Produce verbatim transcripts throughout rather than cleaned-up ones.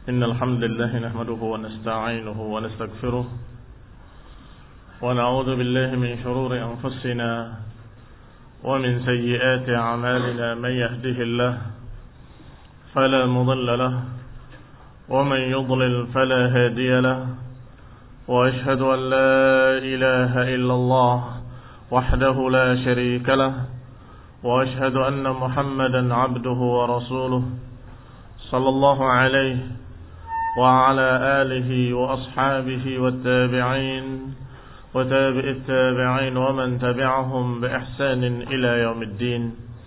إن الحمد لله نحمده ونستعينه ونستغفره ونعوذ بالله من شرور أنفسنا ومن سيئات أعمالنا. من يهده الله فلا مضل له ومن يضلل فلا هادي له، وأشهد أن لا إله إلا الله وحده لا شريك له، وأشهد أن محمدا عبده ورسوله صلى الله عليه وعلى آله وأصحابه والتابعين وتابع التابعين ومن تبعهم بإحسان إلى يوم الدين.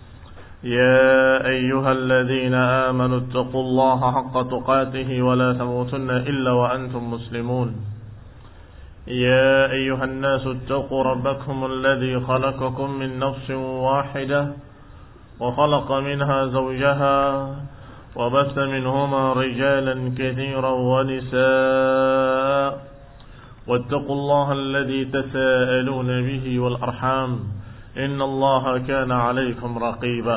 يا أيها الذين آمنوا اتقوا الله حق تقاته ولا تموتن إلا وأنتم مسلمون. يا أيها الناس اتقوا ربكم الذي خلقكم من نفس واحدة وخلق منها زوجها وبث منهما رجالا كثيرا ونساء، واتقوا الله الذي تساءلون به والأرحام إن الله كان عليكم رقيبا.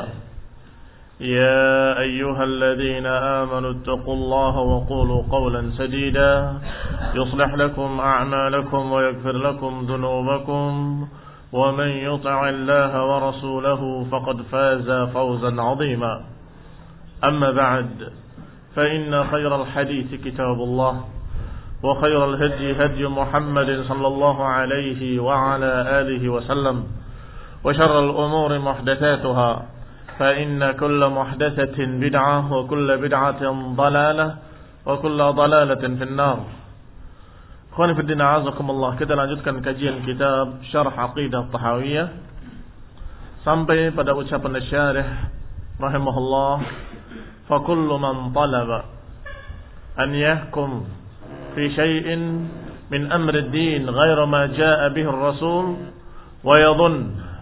يا أيها الذين آمنوا اتقوا الله وقولوا قولا سديدا يصلح لكم أعمالكم ويغفر لكم ذنوبكم، ومن يطع الله ورسوله فقد فاز فوزا عظيما. أما بعد، فإن خير الحديث كتاب الله، وخير الهدي هدي محمد صلى الله عليه وعلى آله وسلم، وشر الأمور محدثاتها، فإن كل محدثة بدعة وكل بدعة ضلالة وكل ضلالة في النار. Ikhwani fi din, a'azakumullah. Kita lanjutkan kajian kitab Syarh Aqidah Tahawiyah sampai pada ucapan syarih rahimahullah, fa kullu man talaba an yahkum fi syai'in min amri ad-din ghayra ma jaa'a bihi ar-rasul wa yadhun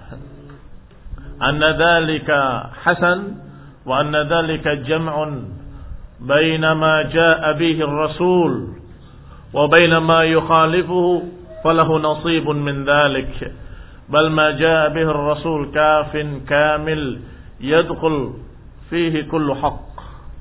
anna dhalika hasan wa anna dhalika jam'un bayna ma jaa'a bihi ar-rasul wa bayna ma yukhalifuhu falahu nasibun min dhalik, bal ma jaa'a bihi ar-rasul kafin kamil yadkhul fihi kullu haqq.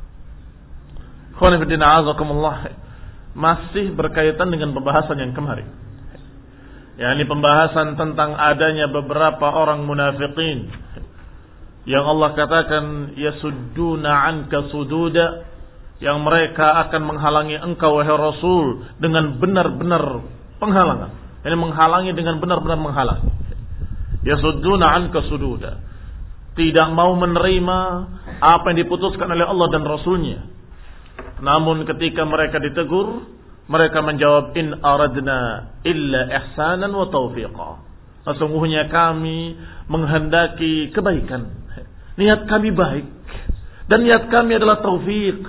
Ikhwani fi din, a'azakumullah. Masih berkaitan dengan pembahasan yang kemarin, yakni pembahasan tentang adanya beberapa orang munafikin yang Allah katakan yasudduna anka sududa, yang mereka akan menghalangi engkau wahai Rasul dengan benar-benar penghalangan. Ini menghalangi dengan benar-benar menghalangi. Yasudduna anka sududa, tidak mau menerima apa yang diputuskan oleh Allah dan Rasulnya. Namun ketika mereka ditegur, mereka menjawab, in aradna illa ihsanan wa taufiqa. Sesungguhnya kami menghendaki kebaikan. Niat kami baik. Dan niat kami adalah taufik.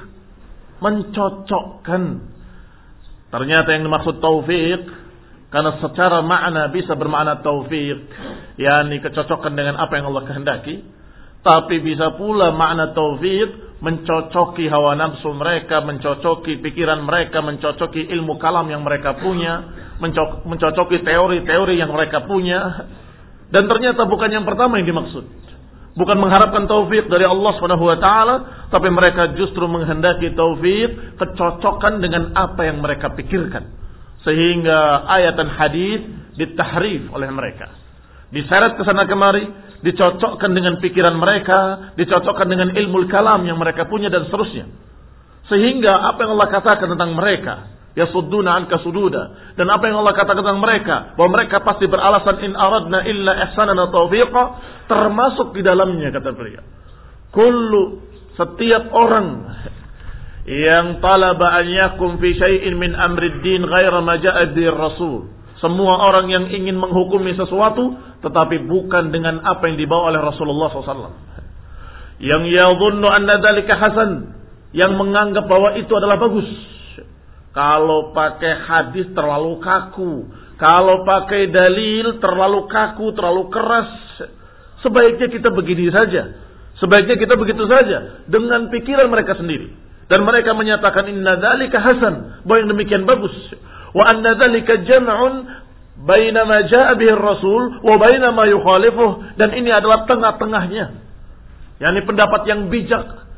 Mencocokkan. Ternyata yang dimaksud taufik, karena secara makna bisa bermakna taufik, yakni kecocokan dengan apa yang Allah kehendaki. Tapi bisa pula makna taufik mencocoki hawa nafsu mereka, mencocoki pikiran mereka, mencocoki ilmu kalam yang mereka punya, mencocoki teori-teori yang mereka punya. Dan ternyata bukan yang pertama yang dimaksud. Bukan mengharapkan taufik dari Allah subhanahu wa taala, tapi mereka justru menghendaki taufik, kecocokan dengan apa yang mereka pikirkan. Sehingga ayat dan hadis ditahrif oleh mereka. Diseret ke sana kemari, dicocokkan dengan pikiran mereka, dicocokkan dengan ilmu kalam yang mereka punya dan seterusnya. Sehingga apa yang Allah katakan tentang mereka, yasudduna anka sududa, dan apa yang Allah katakan tentang mereka, bahwa mereka pasti beralasan in aradna illa ihsanan wa taufiqa, termasuk di dalamnya kata beliau, kullu, setiap orang yang talaba an yakum fi syai'in min amrid din ghaira ma ja'a bihi rasul, semua orang yang ingin menghukumi sesuatu tetapi bukan dengan apa yang dibawa oleh Rasulullah shallallahu alaihi wasallam, yang yadhunnu anna dzalika hasan, yang menganggap bahwa itu adalah bagus. Kalau pakai hadis terlalu kaku, kalau pakai dalil terlalu kaku, terlalu keras, sebaiknya kita begini saja, sebaiknya kita begitu saja, dengan pikiran mereka sendiri. Dan mereka menyatakan inna dzalika hasan, bahwa yang demikian bagus. Wa anna dzalika jam'un baina ma jaa'a bihi ar-rasul wa baina ma yukhalifuh, dan ini adalah tengah-tengahnya. yakni pendapat yang bijak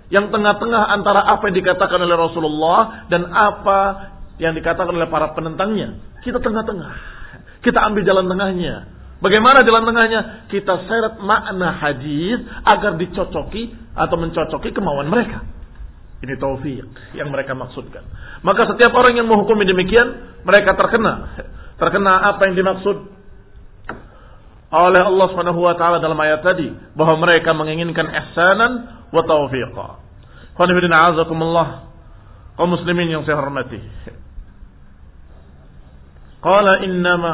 Yang tengah-tengah antara apa yang dikatakan oleh Rasulullah dan apa yang dikatakan oleh para penentangnya. Kita tengah-tengah. Kita ambil jalan tengahnya. Bagaimana jalan tengahnya? Kita seret makna hadis agar dicocoki atau mencocoki kemauan mereka. Ini taufik yang mereka maksudkan. Maka setiap orang yang menghukumi demikian, mereka terkena. Terkena apa yang dimaksud oleh Allah Subhanahu wa taala dalam ayat tadi, bahwa mereka menginginkan ihsanan wa taufiqa. Qanifidina azakumullah, kaum muslimin yang saya hormati. Qala innama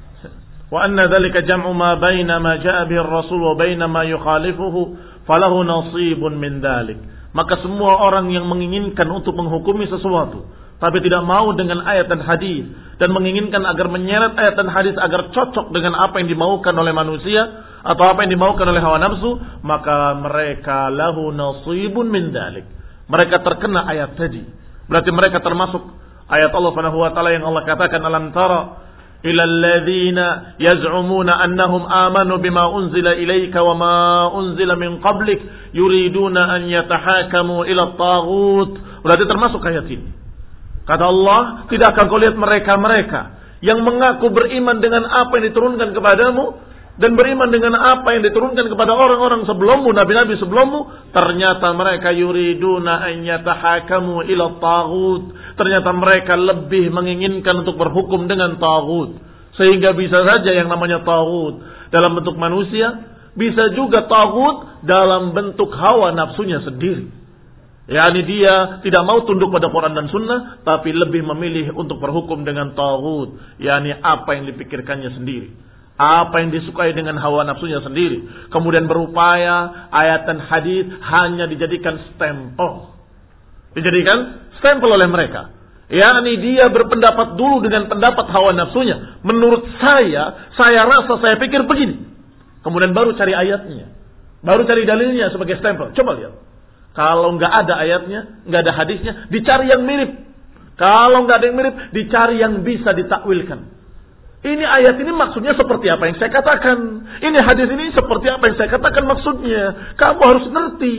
wa anna dhalika jam'u ma baina ma jaa'a bihi ar-rasul wa baina ma yukhalifuhu falahu nasibun min dhalik. Maka semua orang yang menginginkan untuk menghukumi sesuatu tapi tidak mau dengan ayat dan hadis dan menginginkan agar menyeret ayat dan hadis agar cocok dengan apa yang dimaukan oleh manusia atau apa yang dimaukan oleh hawa nafsu, maka mereka lahu nasibun min dzalik. Mereka terkena ayat tadi. Berarti mereka termasuk ayat Allah Subhanahu wa taala yang Allah katakan, alam tara ila alladziina yaz'umuna annahum amanu bima unzila ilaika wa ma unzila min qablik yuriduna an yatahakamu ila at-taghut. Berarti termasuk ayat ini. Kata Allah, tidak akan kau lihat mereka-mereka yang mengaku beriman dengan apa yang diturunkan kepadamu dan beriman dengan apa yang diturunkan kepada orang-orang sebelummu, nabi-nabi sebelummu. Ternyata mereka yuriduna an yatahakamu ila taghut. Ternyata mereka lebih menginginkan untuk berhukum dengan taghut. Sehingga bisa saja yang namanya taghut dalam bentuk manusia, bisa juga taghut dalam bentuk hawa nafsunya sendiri. yakni dia tidak mau tunduk pada Quran dan Sunnah, tapi lebih memilih untuk berhukum dengan taghut, yakni apa yang dipikirkannya sendiri, apa yang disukai dengan hawa nafsunya sendiri. Kemudian berupaya ayat dan hadis hanya dijadikan stempel, dijadikan stempel oleh mereka. Yakni dia berpendapat dulu dengan pendapat hawa nafsunya. Menurut saya, saya rasa, saya pikir begini. Kemudian baru cari ayatnya, baru cari dalilnya sebagai stempel. Coba lihat. Kalau nggak ada ayatnya, nggak ada hadisnya, dicari yang mirip. Kalau nggak ada yang mirip, dicari yang bisa ditakwilkan. Ini ayat ini maksudnya seperti apa yang saya katakan. Ini hadis ini seperti apa yang saya katakan maksudnya. Kamu harus ngerti.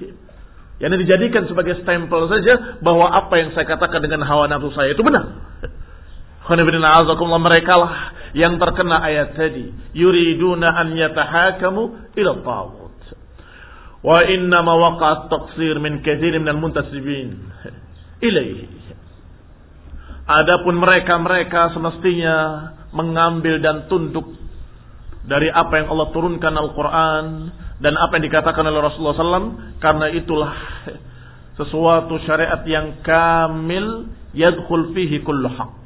Yang dijadikan sebagai stempel saja bahwa apa yang saya katakan dengan hawa nafsu saya itu benar. Mereka lah yang terkena ayat tadi. Yuriduna an yatahakamu ila taghut. Wa inna ma waqa'at taqsir min katsirin minal muntasibin ilaihi. Adapun mereka-mereka semestinya mengambil dan tunduk dari apa yang Allah turunkan Al-Quran dan apa yang dikatakan oleh Rasulullah sallallahu alaihi wasallam, karena itulah sesuatu syariat yang kamil yadkhul fihi kullu haqq.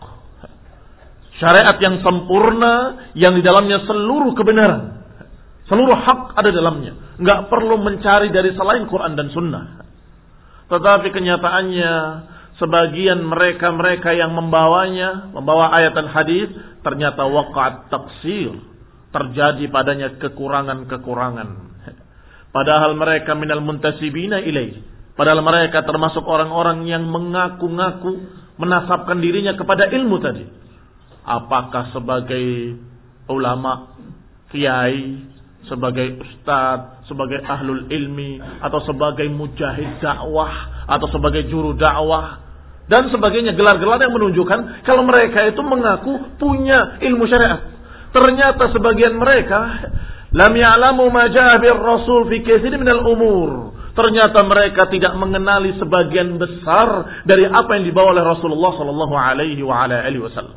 Syariat yang sempurna yang di dalamnya seluruh kebenaran, seluruh hak ada dalamnya. Enggak perlu mencari dari selain Quran dan Sunnah. Tetapi kenyataannya sebagian mereka-mereka yang membawanya, membawa ayat dan hadis, ternyata waqa'at taqsir, terjadi padanya kekurangan-kekurangan. Padahal mereka minal muntasibina ilaih. Padahal mereka termasuk orang-orang yang mengaku-ngaku menasabkan dirinya kepada ilmu tadi. Apakah sebagai ulama, kiai, sebagai ustadz, sebagai ahlul ilmi, atau sebagai mujahid dakwah, atau sebagai juru dakwah, dan sebagainya, gelar-gelar yang menunjukkan kalau mereka itu mengaku punya ilmu syariat. Ternyata sebagian mereka lam ya'lamu ma ja'a bir rasul fi katsirin minal umur. Ternyata mereka tidak mengenali sebagian besar dari apa yang dibawa oleh Rasulullah sallallahu alaihi wa ala alihi wasallam.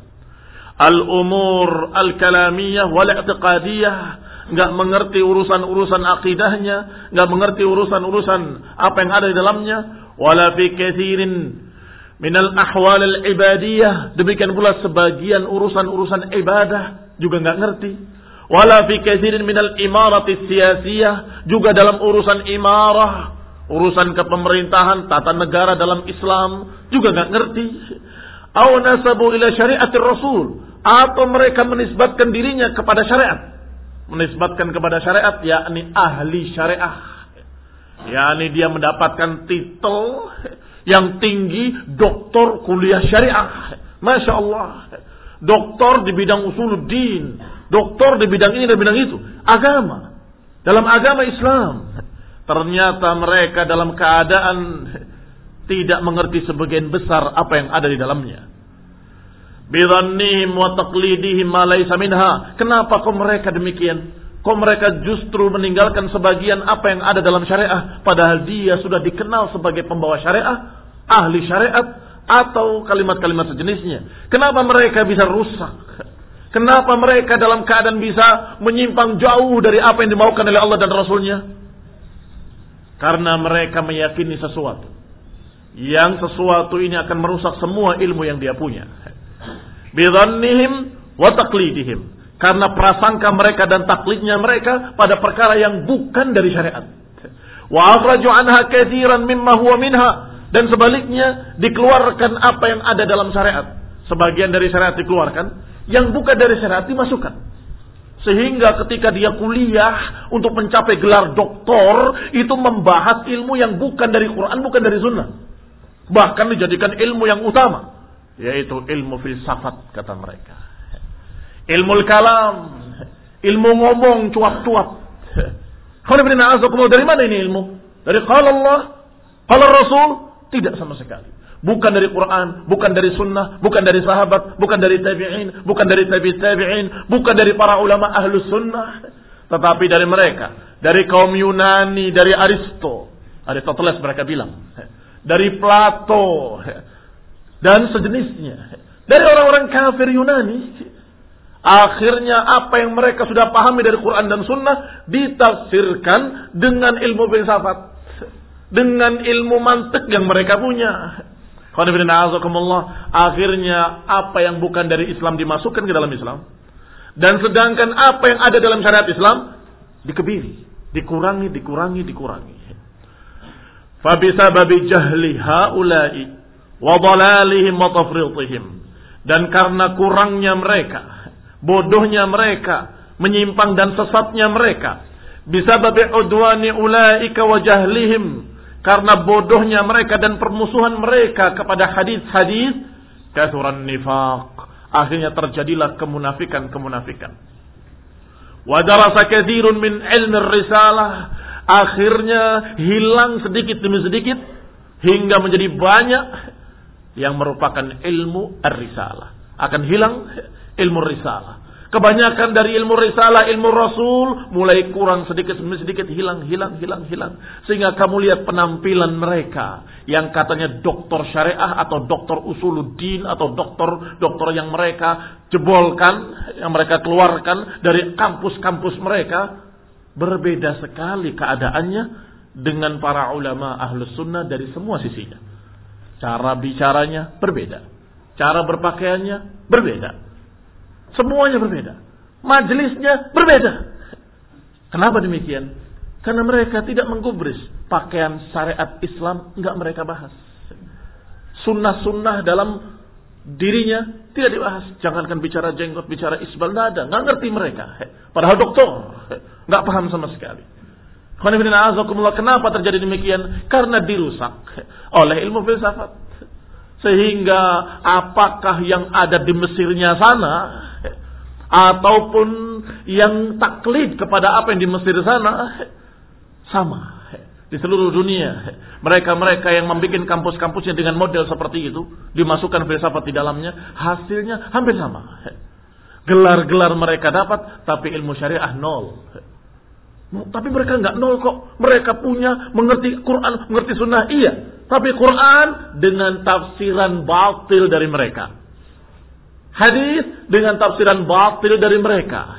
Al-umur al-kalamiyah wal i'tiqadiyah, enggak mengerti urusan-urusan akidahnya, enggak mengerti urusan-urusan apa yang ada di dalamnya, wala fi katsirin minal ahwal al-ibadiyah, demikian pula sebagian urusan-urusan ibadah juga enggak ngerti. Wala fi katsirin minal imarati siyasiyah, juga dalam urusan imarah, urusan kepemerintahan, tata negara dalam Islam juga enggak ngerti. Aw nasabu ila syariatir rasul, atau mereka menisbatkan dirinya kepada syariat. Menisbatkan kepada syariat, yakni ahli syariah, yakni dia mendapatkan titel yang tinggi, doktor kuliah syariah. Masya Allah, doktor di bidang usuluddin, doktor di bidang ini dan bidang itu, agama, dalam agama Islam. ternyata mereka dalam keadaan tidak mengerti sebagian besar apa yang ada di dalamnya. Bidhannihim wa taqlidihim ma laysa minha. Kenapa kok mereka demikian? Kok mereka justru meninggalkan sebagian apa yang ada dalam syariah, padahal dia sudah dikenal sebagai pembawa syariah, ahli syariat, atau kalimat-kalimat sejenisnya. Kenapa mereka bisa rusak? Kenapa mereka dalam keadaan bisa menyimpang jauh dari apa yang dimaukan oleh Allah dan Rasulnya? Karena mereka meyakini sesuatu, yang sesuatu ini akan merusak semua ilmu yang dia punya. Bidhannihim wa taqlidihim. Karena prasangka mereka dan taklidnya mereka pada perkara yang bukan dari syariat. Wa akhraju anha katsiran mimma huwa minha. Dan sebaliknya dikeluarkan apa yang ada dalam syariat. Sebagian dari syariat dikeluarkan, yang bukan dari syariat dimasukkan. Sehingga ketika dia kuliah untuk mencapai gelar doktor, itu membahas ilmu yang bukan dari Quran, bukan dari sunnah. Bahkan dijadikan ilmu yang utama, yaitu ilmu filsafat, kata mereka. Ilmu kalam, ilmu ngomong cuap-cuap. Dari mana ini ilmu? Dari qala Allah, qala Rasul? Tidak sama sekali. Bukan dari Quran, bukan dari sunnah, bukan dari sahabat, bukan dari tabi'in, bukan dari tabi'in tabi'in, bukan dari para ulama ahlus sunnah, tetapi dari mereka, dari kaum Yunani, dari Aristo, Aristoteles mereka bilang, dari Plato dan sejenisnya, dari orang-orang kafir Yunani. Akhirnya apa yang mereka sudah pahami dari Quran dan sunnah ditafsirkan dengan ilmu filsafat, dengan ilmu mantik yang mereka punya. Akhirnya apa yang bukan dari Islam dimasukkan ke dalam Islam, dan sedangkan apa yang ada dalam syariat Islam dikebiri, dikurangi, dikurangi, dikurangi. Fabisababi jahli haula'i wa dhalalihim wa tafridhihim. Dan karena kurangnya mereka, bodohnya mereka, menyimpang dan sesatnya mereka, bisababi udwani ulaika wa jahlihim, karena bodohnya mereka dan permusuhan mereka kepada hadis-hadis, kathuran nifaq, akhirnya terjadilah kemunafikan-kemunafikan. Wa darasa katsirun min ilmi risalah, akhirnya hilang sedikit demi sedikit hingga menjadi banyak yang merupakan ilmu ar-risalah. Akan hilang ilmu risalah. Kebanyakan dari ilmu risalah, ilmu Rasul mulai kurang sedikit demi sedikit, hilang, hilang, hilang, hilang. Sehingga kamu lihat penampilan mereka yang katanya doktor syariah atau doktor usuluddin atau doktor-doktor yang mereka jebolkan, yang mereka keluarkan dari kampus-kampus mereka, berbeda sekali keadaannya dengan para ulama ahlus sunnah dari semua sisinya. Cara bicaranya berbeda, cara berpakaiannya berbeda. Semuanya berbeda. Majelisnya berbeda. Kenapa demikian? Karena mereka tidak menggubris pakaian syariat Islam, enggak mereka bahas. Sunnah-sunnah dalam dirinya tidak dibahas. Jangankan bicara jenggot, bicara isbal, enggak ada. Enggak ngerti mereka. Padahal doktor, enggak paham sama sekali. Kenapa terjadi demikian? Karena dirusak oleh ilmu filsafat. Sehingga apakah yang ada di Mesirnya sana ataupun yang taklid kepada apa yang di Mesir sana sama di seluruh dunia. Mereka-mereka yang membuat kampus-kampusnya dengan model seperti itu, dimasukkan filsafat di dalamnya, hasilnya hampir sama. Gelar-gelar mereka dapat, tapi ilmu syariah nol. Tapi mereka enggak nol kok. Mereka punya, mengerti Quran, mengerti sunnah, iya. Tapi Quran dengan tafsiran batil dari mereka. Hadis dengan tafsiran batil dari mereka.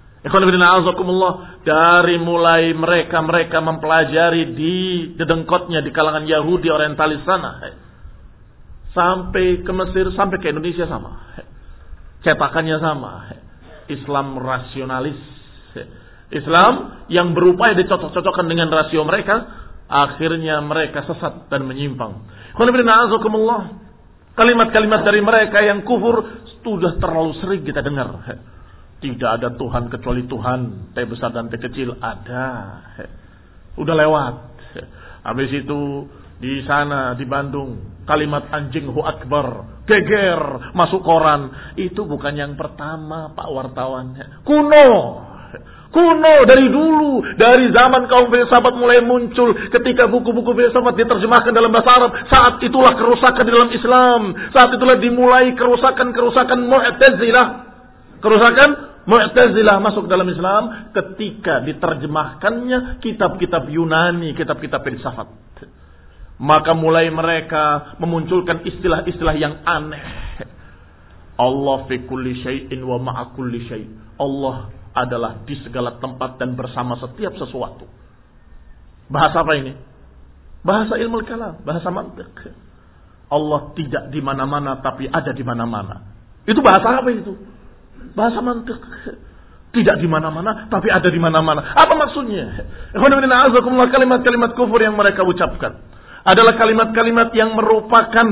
Dari mulai mereka-mereka mempelajari di dedengkotnya di kalangan Yahudi orientalis sana, sampai ke Mesir, sampai ke Indonesia sama. Cetakannya sama. Islam rasionalis. Islam yang berupaya dicocok-cocokkan dengan rasio mereka, akhirnya mereka sesat dan menyimpang. Kalimat-kalimat dari mereka yang kufur sudah terlalu sering kita dengar. Tidak ada Tuhan kecuali Tuhan, T besar dan T kecil ada. Udah lewat. Habis itu di sana di Bandung, kalimat anjing hu akbar, geger masuk koran. Itu bukan yang pertama, Pak wartawan. Kuno. Kuno dari dulu, dari zaman kaum filsafat mulai muncul, ketika buku-buku filsafat diterjemahkan dalam bahasa Arab, saat itulah kerusakan di dalam Islam, saat itulah dimulai kerusakan-kerusakan Mu'tazilah. Kerusakan Mu'tazilah masuk dalam Islam ketika diterjemahkannya kitab-kitab Yunani, kitab-kitab filsafat. Maka mulai mereka memunculkan istilah-istilah yang aneh. Allah fi kulli syai'in wa ma'a kulli syai'. Allah adalah di segala tempat dan bersama setiap sesuatu. Bahasa apa ini? Bahasa ilmu kalam, bahasa mantik. Allah tidak di mana-mana tapi ada di mana-mana. Itu bahasa apa itu? Bahasa mantik. Tidak di mana-mana tapi ada di mana-mana. Apa maksudnya? Kalimat-kalimat kufur yang mereka ucapkan adalah kalimat-kalimat yang merupakan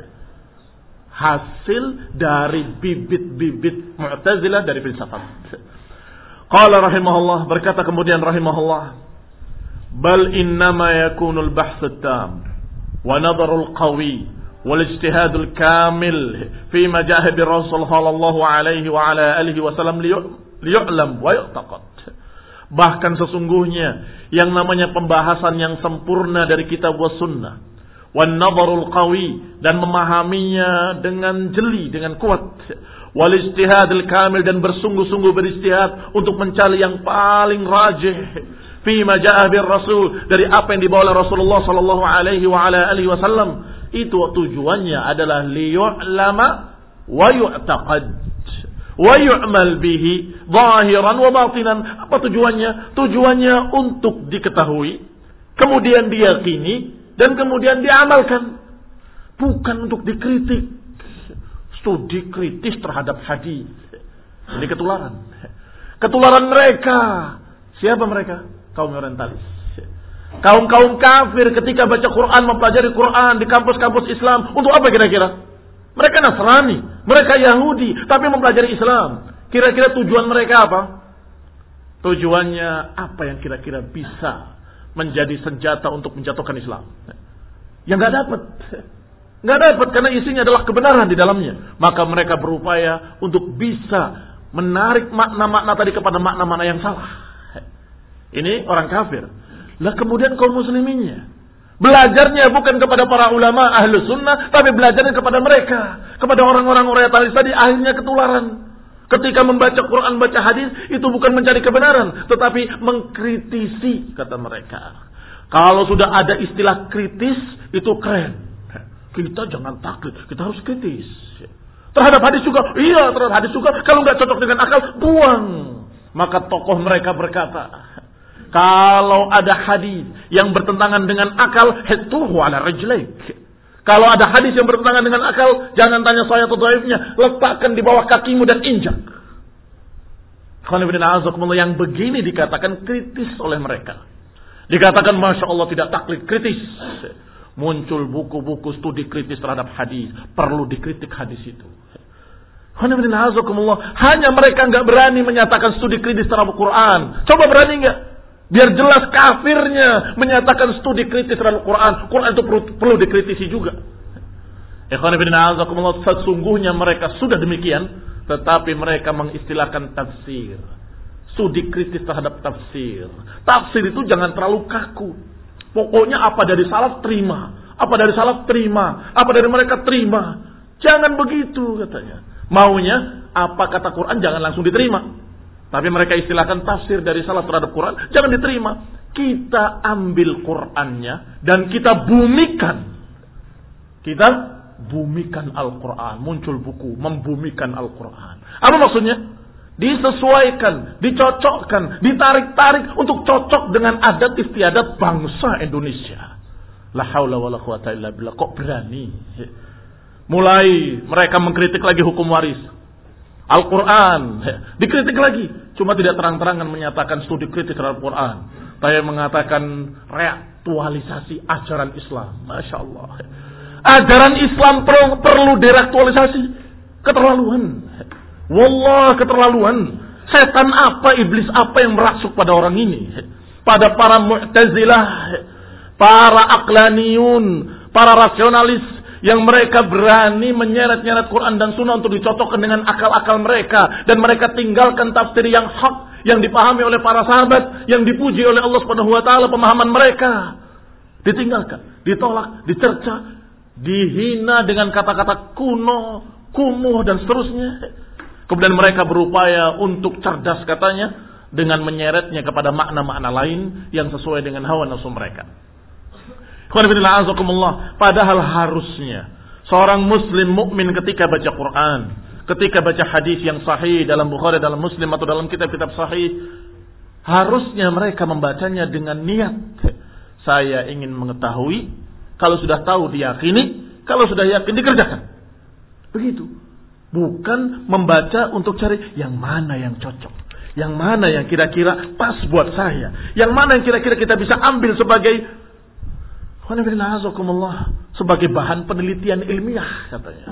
hasil dari bibit-bibit Mu'tazilah dari filsafat. Qala rahimahullah, berkata kemudian rahimahullah, bal innama yakunul bahthut tam wa nadarul qawi wal ijtihadul kamil fi majahid Rasul sallallahu alaihi wa ala alihi wasallam liyu'lam wa yu'taqad. Bahkan sesungguhnya yang namanya pembahasan yang sempurna dari kitab wa sunnah, wan nadarul qawi, dan memahaminya dengan jeli, dengan kuat, wal ijtihadul kamil, dan bersungguh-sungguh beristihad untuk mencari yang paling rajih fi majaa bir rasul, dari apa yang dibawa oleh Rasulullah sallallahu alaihi wa ala alihi wasallam, itu tujuannya adalah liyu'lama wa yu'taqad wa yu'mal bihi zahiran wa batinan. Apa tujuannya? Tujuannya untuk diketahui, kemudian diyakini, dan kemudian diamalkan, bukan untuk dikritik. Studi kritis terhadap hadis. Ini ketularan. Ketularan mereka. Siapa mereka? Kaum orientalis. Kaum-kaum kafir ketika baca Quran, mempelajari Quran di kampus-kampus Islam. Untuk apa kira-kira? Mereka Nasrani, mereka Yahudi, tapi mempelajari Islam. Kira-kira tujuan mereka apa? Tujuannya apa yang kira-kira bisa menjadi senjata untuk menjatuhkan Islam? Yang nggak dapat. Nggak dapat karena isinya adalah kebenaran di dalamnya. Maka mereka berupaya untuk bisa menarik makna-makna tadi kepada makna-makna yang salah. Ini orang kafir. Lah kemudian kaum musliminnya, belajarnya bukan kepada para ulama ahlu sunnah, tapi belajarnya kepada mereka, kepada orang-orang orientalis tadi. Akhirnya ketularan. Ketika membaca Quran, baca hadis, itu bukan mencari kebenaran, tetapi mengkritisi, kata mereka. Kalau sudah ada istilah kritis, itu keren. Kita jangan takut, kita harus kritis. Terhadap hadis juga, iya terhadap hadis juga. Kalau nggak cocok dengan akal, buang. Maka tokoh mereka berkata, kalau ada hadis yang bertentangan dengan akal, hituhu ala rijlaik. Kalau ada hadis yang bertentangan dengan akal, jangan tanya saya atau dhaifnya, letakkan di bawah kakimu dan injak. Yang begini dikatakan kritis oleh mereka. Dikatakan Masya Allah tidak taklid, kritis. Muncul buku-buku studi kritis terhadap hadis. Perlu dikritik hadis itu. Hanya mereka nggak berani menyatakan studi kritis terhadap Quran. Coba berani nggak? Biar jelas kafirnya menyatakan studi kritis terhadap Quran. Quran itu perlu, perlu dikritisi juga. Sesungguhnya mereka sudah demikian, tetapi mereka mengistilahkan tafsir. Studi kritis terhadap tafsir. Tafsir itu jangan terlalu kaku. Pokoknya apa dari salaf terima, apa dari salaf terima, apa dari mereka terima. Jangan begitu katanya. Maunya apa kata Quran jangan langsung diterima. Tapi mereka istilahkan tafsir dari salaf terhadap Quran jangan diterima. Kita ambil Qurannya dan kita bumikan. Kita bumikan Al-Quran. Muncul buku membumikan Al-Quran. Apa maksudnya? Disesuaikan, dicocokkan, ditarik-tarik untuk cocok dengan adat istiadat bangsa Indonesia. La haula wala quwata illa billah. Kok berani? Mulai mereka mengkritik lagi hukum waris. Al-Quran dikritik lagi. Cuma tidak terang-terangan menyatakan studi kritis terhadap Quran, tapi mengatakan reaktualisasi ajaran Islam. Masya Allah. Ajaran Islam perlu, perlu direaktualisasi. Keterlaluan. Wallah keterlaluan. Setan apa, iblis apa yang merasuk pada orang ini? Pada para Mu'tazilah, para aqlaniyun, para rasionalis yang mereka berani menyeret-nyeret Quran dan Sunnah untuk dicocokkan dengan akal-akal mereka, dan mereka tinggalkan tafsir yang hak, yang dipahami oleh para sahabat, yang dipuji oleh Allah Subhanahu wa taala pemahaman mereka ditinggalkan, ditolak, dicerca, dihina dengan kata-kata kuno, kumuh dan seterusnya. Kemudian mereka berupaya untuk cerdas katanya dengan menyeretnya kepada makna-makna lain yang sesuai dengan hawa nafsu mereka. Padahal harusnya seorang muslim mukmin ketika baca Quran, ketika baca hadis yang sahih dalam Bukhari, dalam Muslim atau dalam kitab-kitab sahih, harusnya mereka membacanya dengan niat, saya ingin mengetahui, kalau sudah tahu diyakini, kalau sudah yakin dikerjakan. Begitu. Bukan membaca untuk cari yang mana yang cocok, yang mana yang kira-kira pas buat saya, yang mana yang kira-kira kita bisa ambil sebagai sebagai bahan penelitian ilmiah katanya.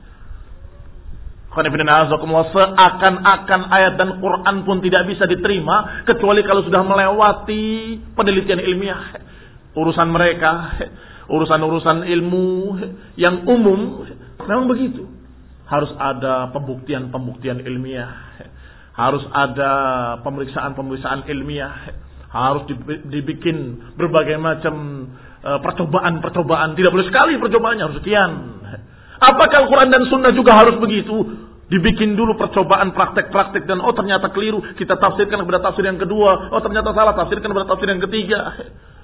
Seakan-akan ayat dan Quran pun tidak bisa diterima kecuali kalau sudah melewati penelitian ilmiah. Urusan mereka, urusan-urusan ilmu yang umum memang begitu. Harus ada pembuktian-pembuktian ilmiah, harus ada pemeriksaan-pemeriksaan ilmiah, harus dibikin berbagai macam percobaan-percobaan. Tidak boleh sekali percobaannya, harus sekian. Apakah Al-Quran dan Sunnah juga harus begitu? Dibikin dulu percobaan praktek-praktek dan oh ternyata keliru, kita tafsirkan kepada tafsir yang kedua. Oh ternyata salah, tafsirkan kepada tafsir yang ketiga.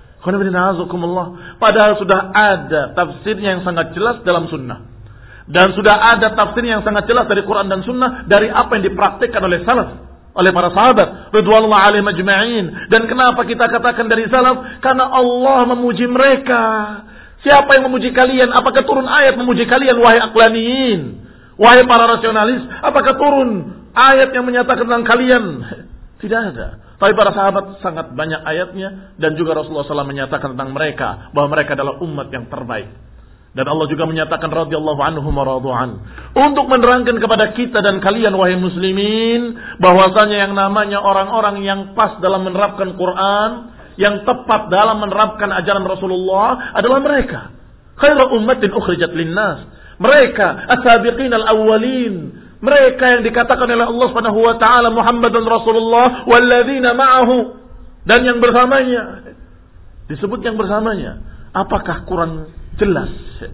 Padahal sudah ada tafsirnya yang sangat jelas dalam Sunnah, dan sudah ada tafsir yang sangat jelas dari Quran dan Sunnah dari apa yang dipraktekkan oleh salaf, oleh para sahabat ridwanullah alaihim ajma'in. Dan kenapa kita katakan dari salaf? Karena Allah memuji mereka. Siapa yang memuji kalian? Apakah turun ayat memuji kalian wahai aqlaniyin, wahai para rasionalis? Apakah turun ayat yang menyatakan tentang kalian? Tidak ada. Tapi para sahabat sangat banyak ayatnya, dan juga Rasulullah shallallahu alaihi wasallam menyatakan tentang mereka bahwa mereka adalah umat yang terbaik. Dan Allah juga menyatakan radhiyallahu anhum wa radu'an, untuk menerangkan kepada kita dan kalian wahai muslimin bahwasanya yang namanya orang-orang yang pas dalam menerapkan Quran, yang tepat dalam menerapkan ajaran Rasulullah adalah mereka. Khairu ummatin ukhrijat linnas. Mereka as-sabiqin al-awwalin. Mereka yang dikatakan oleh Allah Subhanahu wa taala Muhammadun Rasulullah walladzina ma'ahu, dan yang bersamanya. Disebut yang bersamanya. Apakah Quran jelas?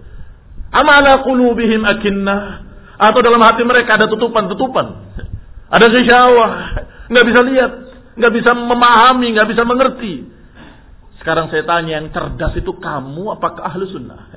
Amala qulubihim akinnah, atau dalam hati mereka ada tutupan-tutupan, ada syawah, nggak bisa lihat, nggak bisa memahami, nggak bisa mengerti. Sekarang saya tanya, yang cerdas itu kamu apakah ahlu sunnah?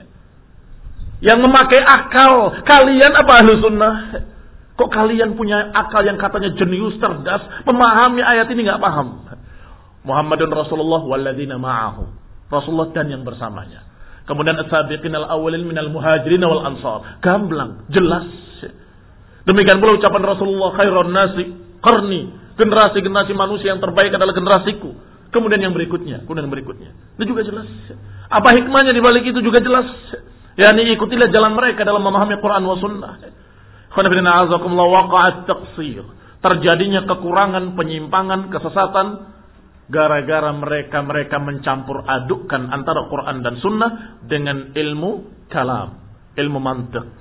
Yang memakai akal kalian apa ahlu sunnah? Kok kalian punya akal yang katanya jenius, cerdas, memahami ayat ini nggak paham? Muhammadun Rasulullah walladzina ma'ahu, Rasulullah dan yang bersamanya. Kemudian as-sabiqin al-awwalin minal muhajirin wal ansar. Gamblang, jelas. Demikian pula ucapan Rasulullah, khairun nasi qarni, generasi-generasi manusia yang terbaik adalah generasiku. Kemudian yang berikutnya, kemudian yang berikutnya. Itu juga jelas. Apa hikmahnya di balik itu juga jelas. Yani ikutilah jalan mereka dalam memahami Quran wa sunnah. Khonafidina azakumullah waqa'at taqsir. Terjadinya kekurangan, penyimpangan, kesesatan gara-gara mereka-mereka mencampur adukkan antara Quran dan Sunnah dengan ilmu kalam, ilmu mantiq.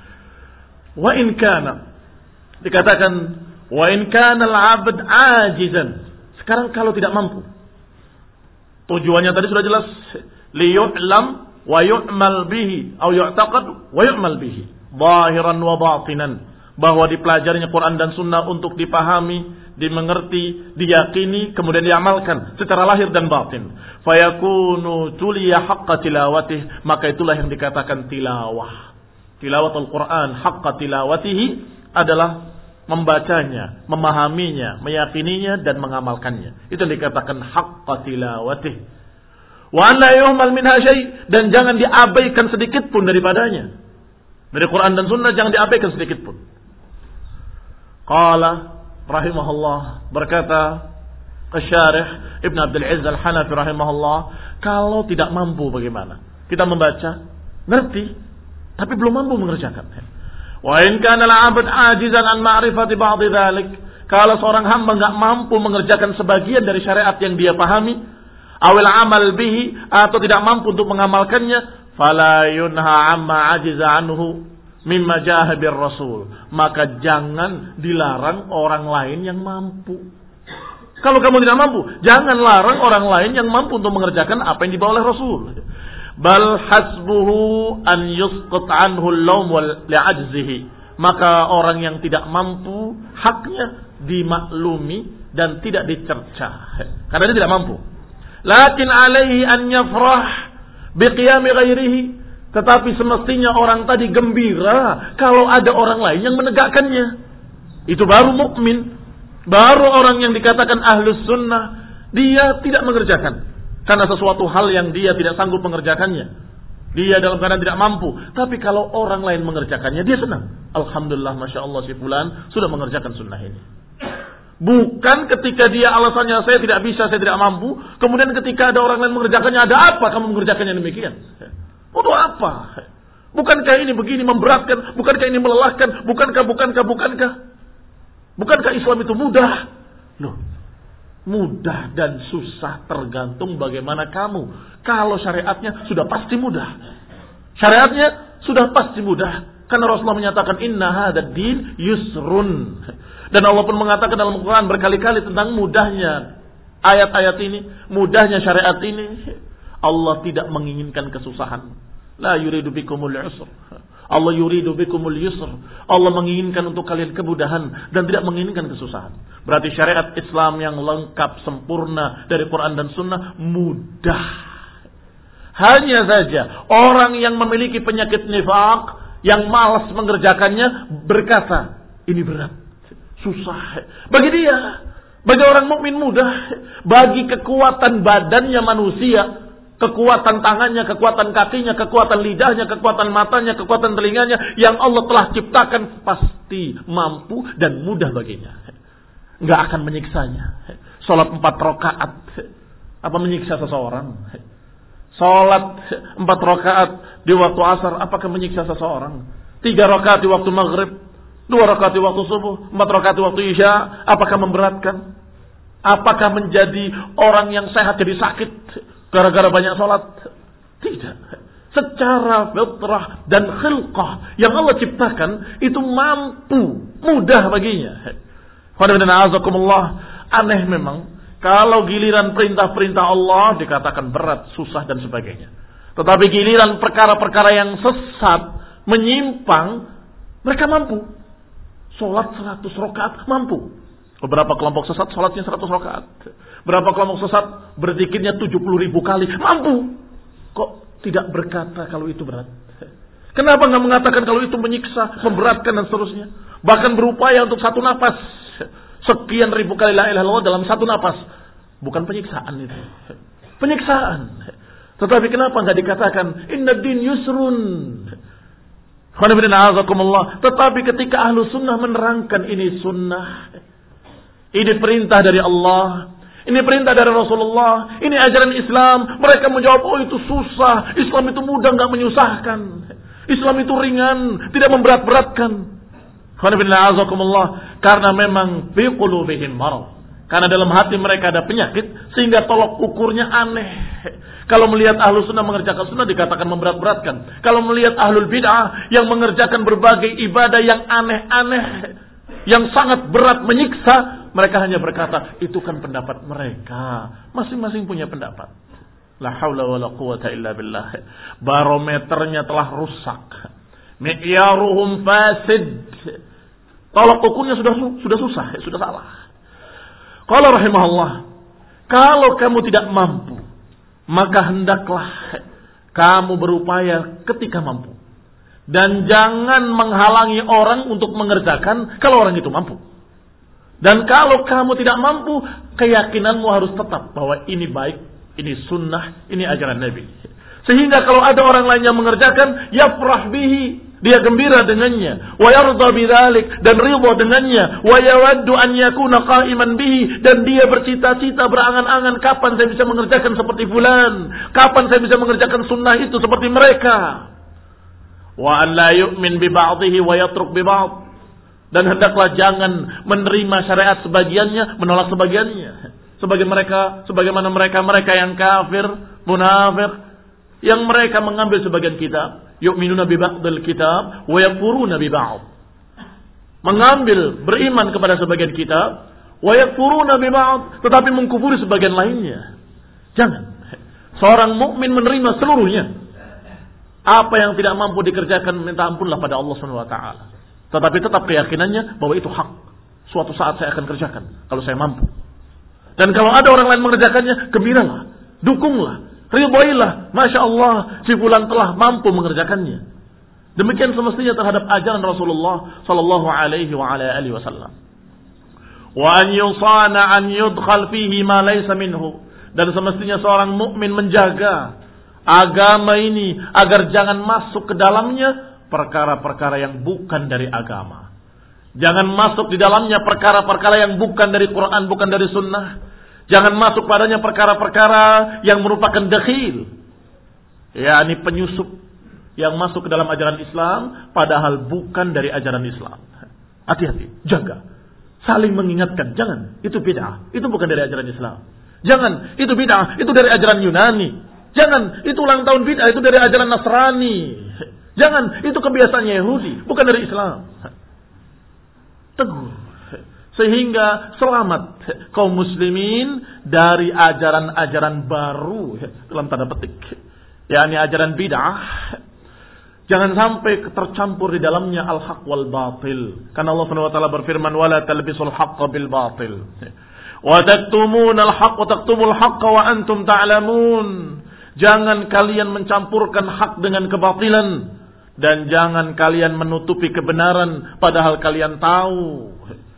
Wa in kana, dikatakan wa in kana al-'abd 'ajizan. Sekarang kalau tidak mampu, tujuannya tadi sudah jelas, liyu'lam wa yu'mal bihi atau yu'taqad wa yu'mal bihi zahiran wa batinan, bahwa dipelajarinya Quran dan Sunnah untuk dipahami, dimengerti, diyakini, kemudian diamalkan secara lahir dan batin. Fayakunu tuliya haqqa tilawatih, maka itulah yang dikatakan tilawah. Tilawatul Quran haqqa tilawatihi adalah membacanya, memahaminya, meyakininya dan mengamalkannya. Itu yang dikatakan haqqa tilawatih. Wa an la yuhmal minha syai', dan jangan diabaikan sedikit pun daripadanya. Dari Quran dan Sunnah jangan diabaikan sedikit pun. Qala rahimahullah, berkata Asy-Syarih Ibn Abdul Aziz Al-Hanafi rahimahullah, kalau tidak mampu bagaimana? Kita membaca, ngerti, tapi belum mampu mengerjakan. Wa in kana al-'abd 'ajizan an ma'rifati ba'd dzalik, kalau seorang hamba enggak mampu mengerjakan sebagian dari syariat yang dia pahami, awil amal bihi, atau tidak mampu untuk mengamalkannya, fala yunha amma 'ajiza anhu mimma jaha bir rasul, maka jangan dilarang orang lain yang mampu. Kalau kamu tidak mampu, jangan larang orang lain yang mampu untuk mengerjakan apa yang dibawa oleh Rasul. Bal hasbuhu an yusqat anhu al-lawm wal li'ajzihi. Maka orang yang tidak mampu, haknya dimaklumi dan tidak dicerca. Karena dia tidak mampu. Lakin alaihi an yafrah biqiyami ghairihi. Tetapi semestinya orang tadi gembira kalau ada orang lain yang menegakkannya. Itu baru mukmin. Baru orang yang dikatakan ahlus sunnah, dia tidak mengerjakan karena sesuatu hal yang dia tidak sanggup mengerjakannya. Dia dalam keadaan tidak mampu. Tapi kalau orang lain mengerjakannya, dia senang. Alhamdulillah, Masya Allah, si fulan sudah mengerjakan sunnah ini. Bukan ketika dia alasannya saya tidak bisa, saya tidak mampu. Kemudian ketika ada orang lain mengerjakannya, ada apa kamu mengerjakannya demikian? Untuk apa? Bukankah ini begini memberatkan? Bukankah ini melelahkan? Bukankah, bukankah, bukankah? Bukankah Islam itu mudah? Loh, mudah dan susah tergantung bagaimana kamu. Kalau syariatnya sudah pasti mudah. Syariatnya sudah pasti mudah. Karena Rasulullah menyatakan inna hadzal din yusrun. Dan Allah pun mengatakan dalam Al-Quran berkali-kali tentang mudahnya ayat-ayat ini, mudahnya syariat ini. Allah tidak menginginkan kesusahan. La yuridu bikumul usr. Allah yuridu bikumul yusr. Allah menginginkan untuk kalian kemudahan dan tidak menginginkan kesusahan. Berarti syariat Islam yang lengkap sempurna dari Quran dan Sunnah mudah. Hanya saja orang yang memiliki penyakit nifaq, yang malas mengerjakannya, berkata ini berat, susah. Bagi dia, bagi orang mukmin mudah. Bagi kekuatan badannya manusia, kekuatan tangannya, kekuatan kakinya, kekuatan lidahnya, kekuatan matanya, kekuatan telinganya yang Allah telah ciptakan pasti mampu dan mudah baginya. Enggak akan menyiksanya. Salat empat rakaat apa menyiksa seseorang? Salat empat rakaat di waktu asar apakah menyiksa seseorang? Tiga rakaat di waktu maghrib, dua rakaat di waktu subuh, empat rakaat di waktu isya, apakah memberatkan? Apakah menjadi orang yang sehat jadi sakit gara-gara banyak sholat? Tidak. Secara fitrah dan khilqah yang Allah ciptakan itu mampu, mudah baginya. Aneh memang kalau giliran perintah-perintah Allah dikatakan berat, susah dan sebagainya. Tetapi giliran perkara-perkara yang sesat, menyimpang, mereka mampu. Sholat seratus rakaat mampu. Beberapa kelompok sesat sholatnya seratus rakaat. Berapa kelompok sesat berzikirnya tujuh puluh ribu kali. Mampu. Kok tidak berkata kalau itu berat? Kenapa nggak mengatakan kalau itu menyiksa, memberatkan dan seterusnya? Bahkan berupaya untuk satu napas. Sekian ribu kali la ilaha illallah dalam satu napas. Bukan penyiksaan itu. Penyiksaan. Tetapi kenapa nggak dikatakan inna din yusrun? Tetapi ketika ahlu sunnah menerangkan ini sunnah, ini perintah dari Allah, ini perintah dari Rasulullah, ini ajaran Islam. Mereka menjawab, oh itu susah. Islam itu mudah, nggak menyusahkan. Islam itu ringan, tidak memberat-beratkan. Karena memang fi qulubihim marad. Karena dalam hati mereka ada penyakit sehingga tolok ukurnya aneh. Kalau melihat ahlu sunnah mengerjakan sunnah dikatakan memberat-beratkan. Kalau melihat ahlul bid'ah yang mengerjakan berbagai ibadah yang aneh-aneh, yang sangat berat menyiksa, mereka hanya berkata, itu kan pendapat mereka. Masing-masing punya pendapat. La haula wala quwata illa billah. Barometernya telah rusak. Mi'yaruhum fasid. Tolak ukurnya sudah sudah susah, sudah salah. Qala rahimahullah, kalau kamu tidak mampu, maka hendaklah kamu berupaya ketika mampu. Dan jangan menghalangi orang untuk mengerjakan kalau orang itu mampu. Dan kalau kamu tidak mampu, keyakinanmu harus tetap bahwa ini baik, ini sunnah, ini ajaran Nabi. Sehingga kalau ada orang lain yang mengerjakan, yafrah bihi, dia gembira dengannya, wa yarda bidzalik, dan ridha dengannya, wa yawaddu an yakuna qa'iman bihi, dan dia bercita-cita berangan-angan kapan saya bisa mengerjakan seperti fulan, kapan saya bisa mengerjakan sunnah itu seperti mereka. Wa an la yu'min bi ba'dihi wa yatruk bi ba'd, dan hendaklah jangan menerima syariat sebagiannya, menolak sebagiannya. Sebagai mereka, sebagaimana mereka-mereka yang kafir, munafik, yang mereka mengambil sebagian kitab, yu'minuna bi ba'dil kitab wa yakfuruna bi ba'd. Mengambil beriman kepada sebagian kitab, wa yakfuruna bi ba'd, tetapi mengkufuri sebagian lainnya. Jangan. Seorang mukmin menerima seluruhnya. Apa yang tidak mampu dikerjakan, minta ampunlah pada Allah Subhanahu wa taala. Tetapi tetap keyakinannya bahwa itu hak. Suatu saat saya akan kerjakan kalau saya mampu. Dan kalau ada orang lain mengerjakannya, gembiralah, dukunglah, ridhoilah, masya Allah, si fulan telah mampu mengerjakannya. Demikian semestinya terhadap ajaran Rasulullah sallallahu alaihi wa ala alihi wasallam. Wa an yusana an yudkhal fihi ma laysa minhu. Dan semestinya seorang mukmin menjaga agama ini agar jangan masuk ke dalamnya perkara-perkara yang bukan dari agama. Jangan masuk di dalamnya perkara-perkara yang bukan dari Quran, bukan dari sunnah. Jangan masuk padanya perkara-perkara yang merupakan dakhil, yakni penyusup yang masuk ke dalam ajaran Islam padahal bukan dari ajaran Islam. Hati-hati, jaga. Saling mengingatkan, jangan, itu bid'ah, itu bukan dari ajaran Islam. Jangan, itu bid'ah, itu dari ajaran Yunani. Jangan, itu ulang tahun bid'ah, itu dari ajaran Nasrani. Jangan, itu kebiasaannya Yahudi, bukan dari Islam. Tegur, sehingga selamat kaum muslimin dari ajaran-ajaran baru dalam tanda petik, yakni ajaran bid'ah. Jangan sampai tercampur di dalamnya al-haq wal batil. Karena Allah Subhanahu wa taala berfirman, "Wala talbisul haqqa bil batil. Wa taktumuna al-haqq wa taktumul haqqa wa antum ta'lamun." Jangan kalian mencampurkan hak dengan kebatilan dan jangan kalian menutupi kebenaran padahal kalian tahu.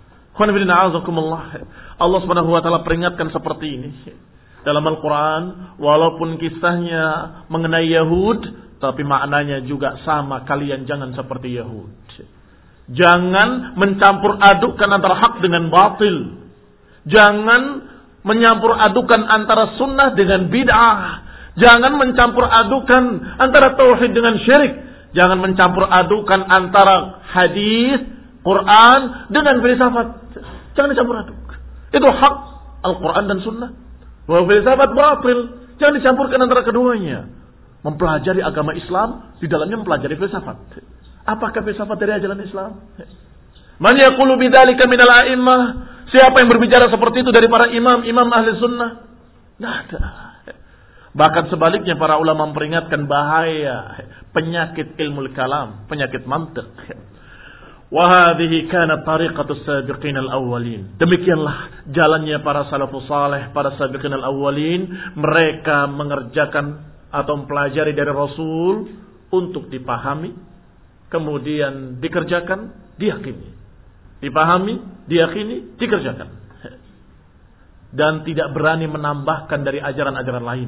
Allah Subhanahu wa taala peringatkan seperti ini dalam Al-Qur'an, walaupun kisahnya mengenai Yahud, tapi maknanya juga sama, kalian jangan seperti Yahud. Jangan mencampur adukkan antara hak dengan batil. Jangan mencampur adukan antara sunnah dengan bid'ah. Jangan mencampur adukan antara tauhid dengan syirik. Jangan mencampur adukan antara hadis, Quran dengan filsafat. Jangan dicampur aduk. Itu hak Al-Quran dan sunnah. Bahwa filsafat batil. Jangan dicampurkan antara keduanya. Mempelajari agama Islam, di dalamnya mempelajari filsafat. Apakah filsafat dari ajaran Islam? Man yaqulu bidzalika minal a'immah? Siapa yang berbicara seperti itu dari para imam, imam ahli sunnah? Tidak ada. Bahkan sebaliknya para ulama memperingatkan bahaya penyakit ilmu kalam, penyakit mantiq. Wa hadhihi kanat tariqatus sabiqin al-awwalin. Demikianlah jalannya para salafus saleh, para sabiqin al-awwalin. Mereka mengerjakan atau mempelajari dari Rasul untuk dipahami, kemudian dikerjakan, diyakini. Dipahami, diyakini, dikerjakan. Dan tidak berani menambahkan dari ajaran-ajaran lain.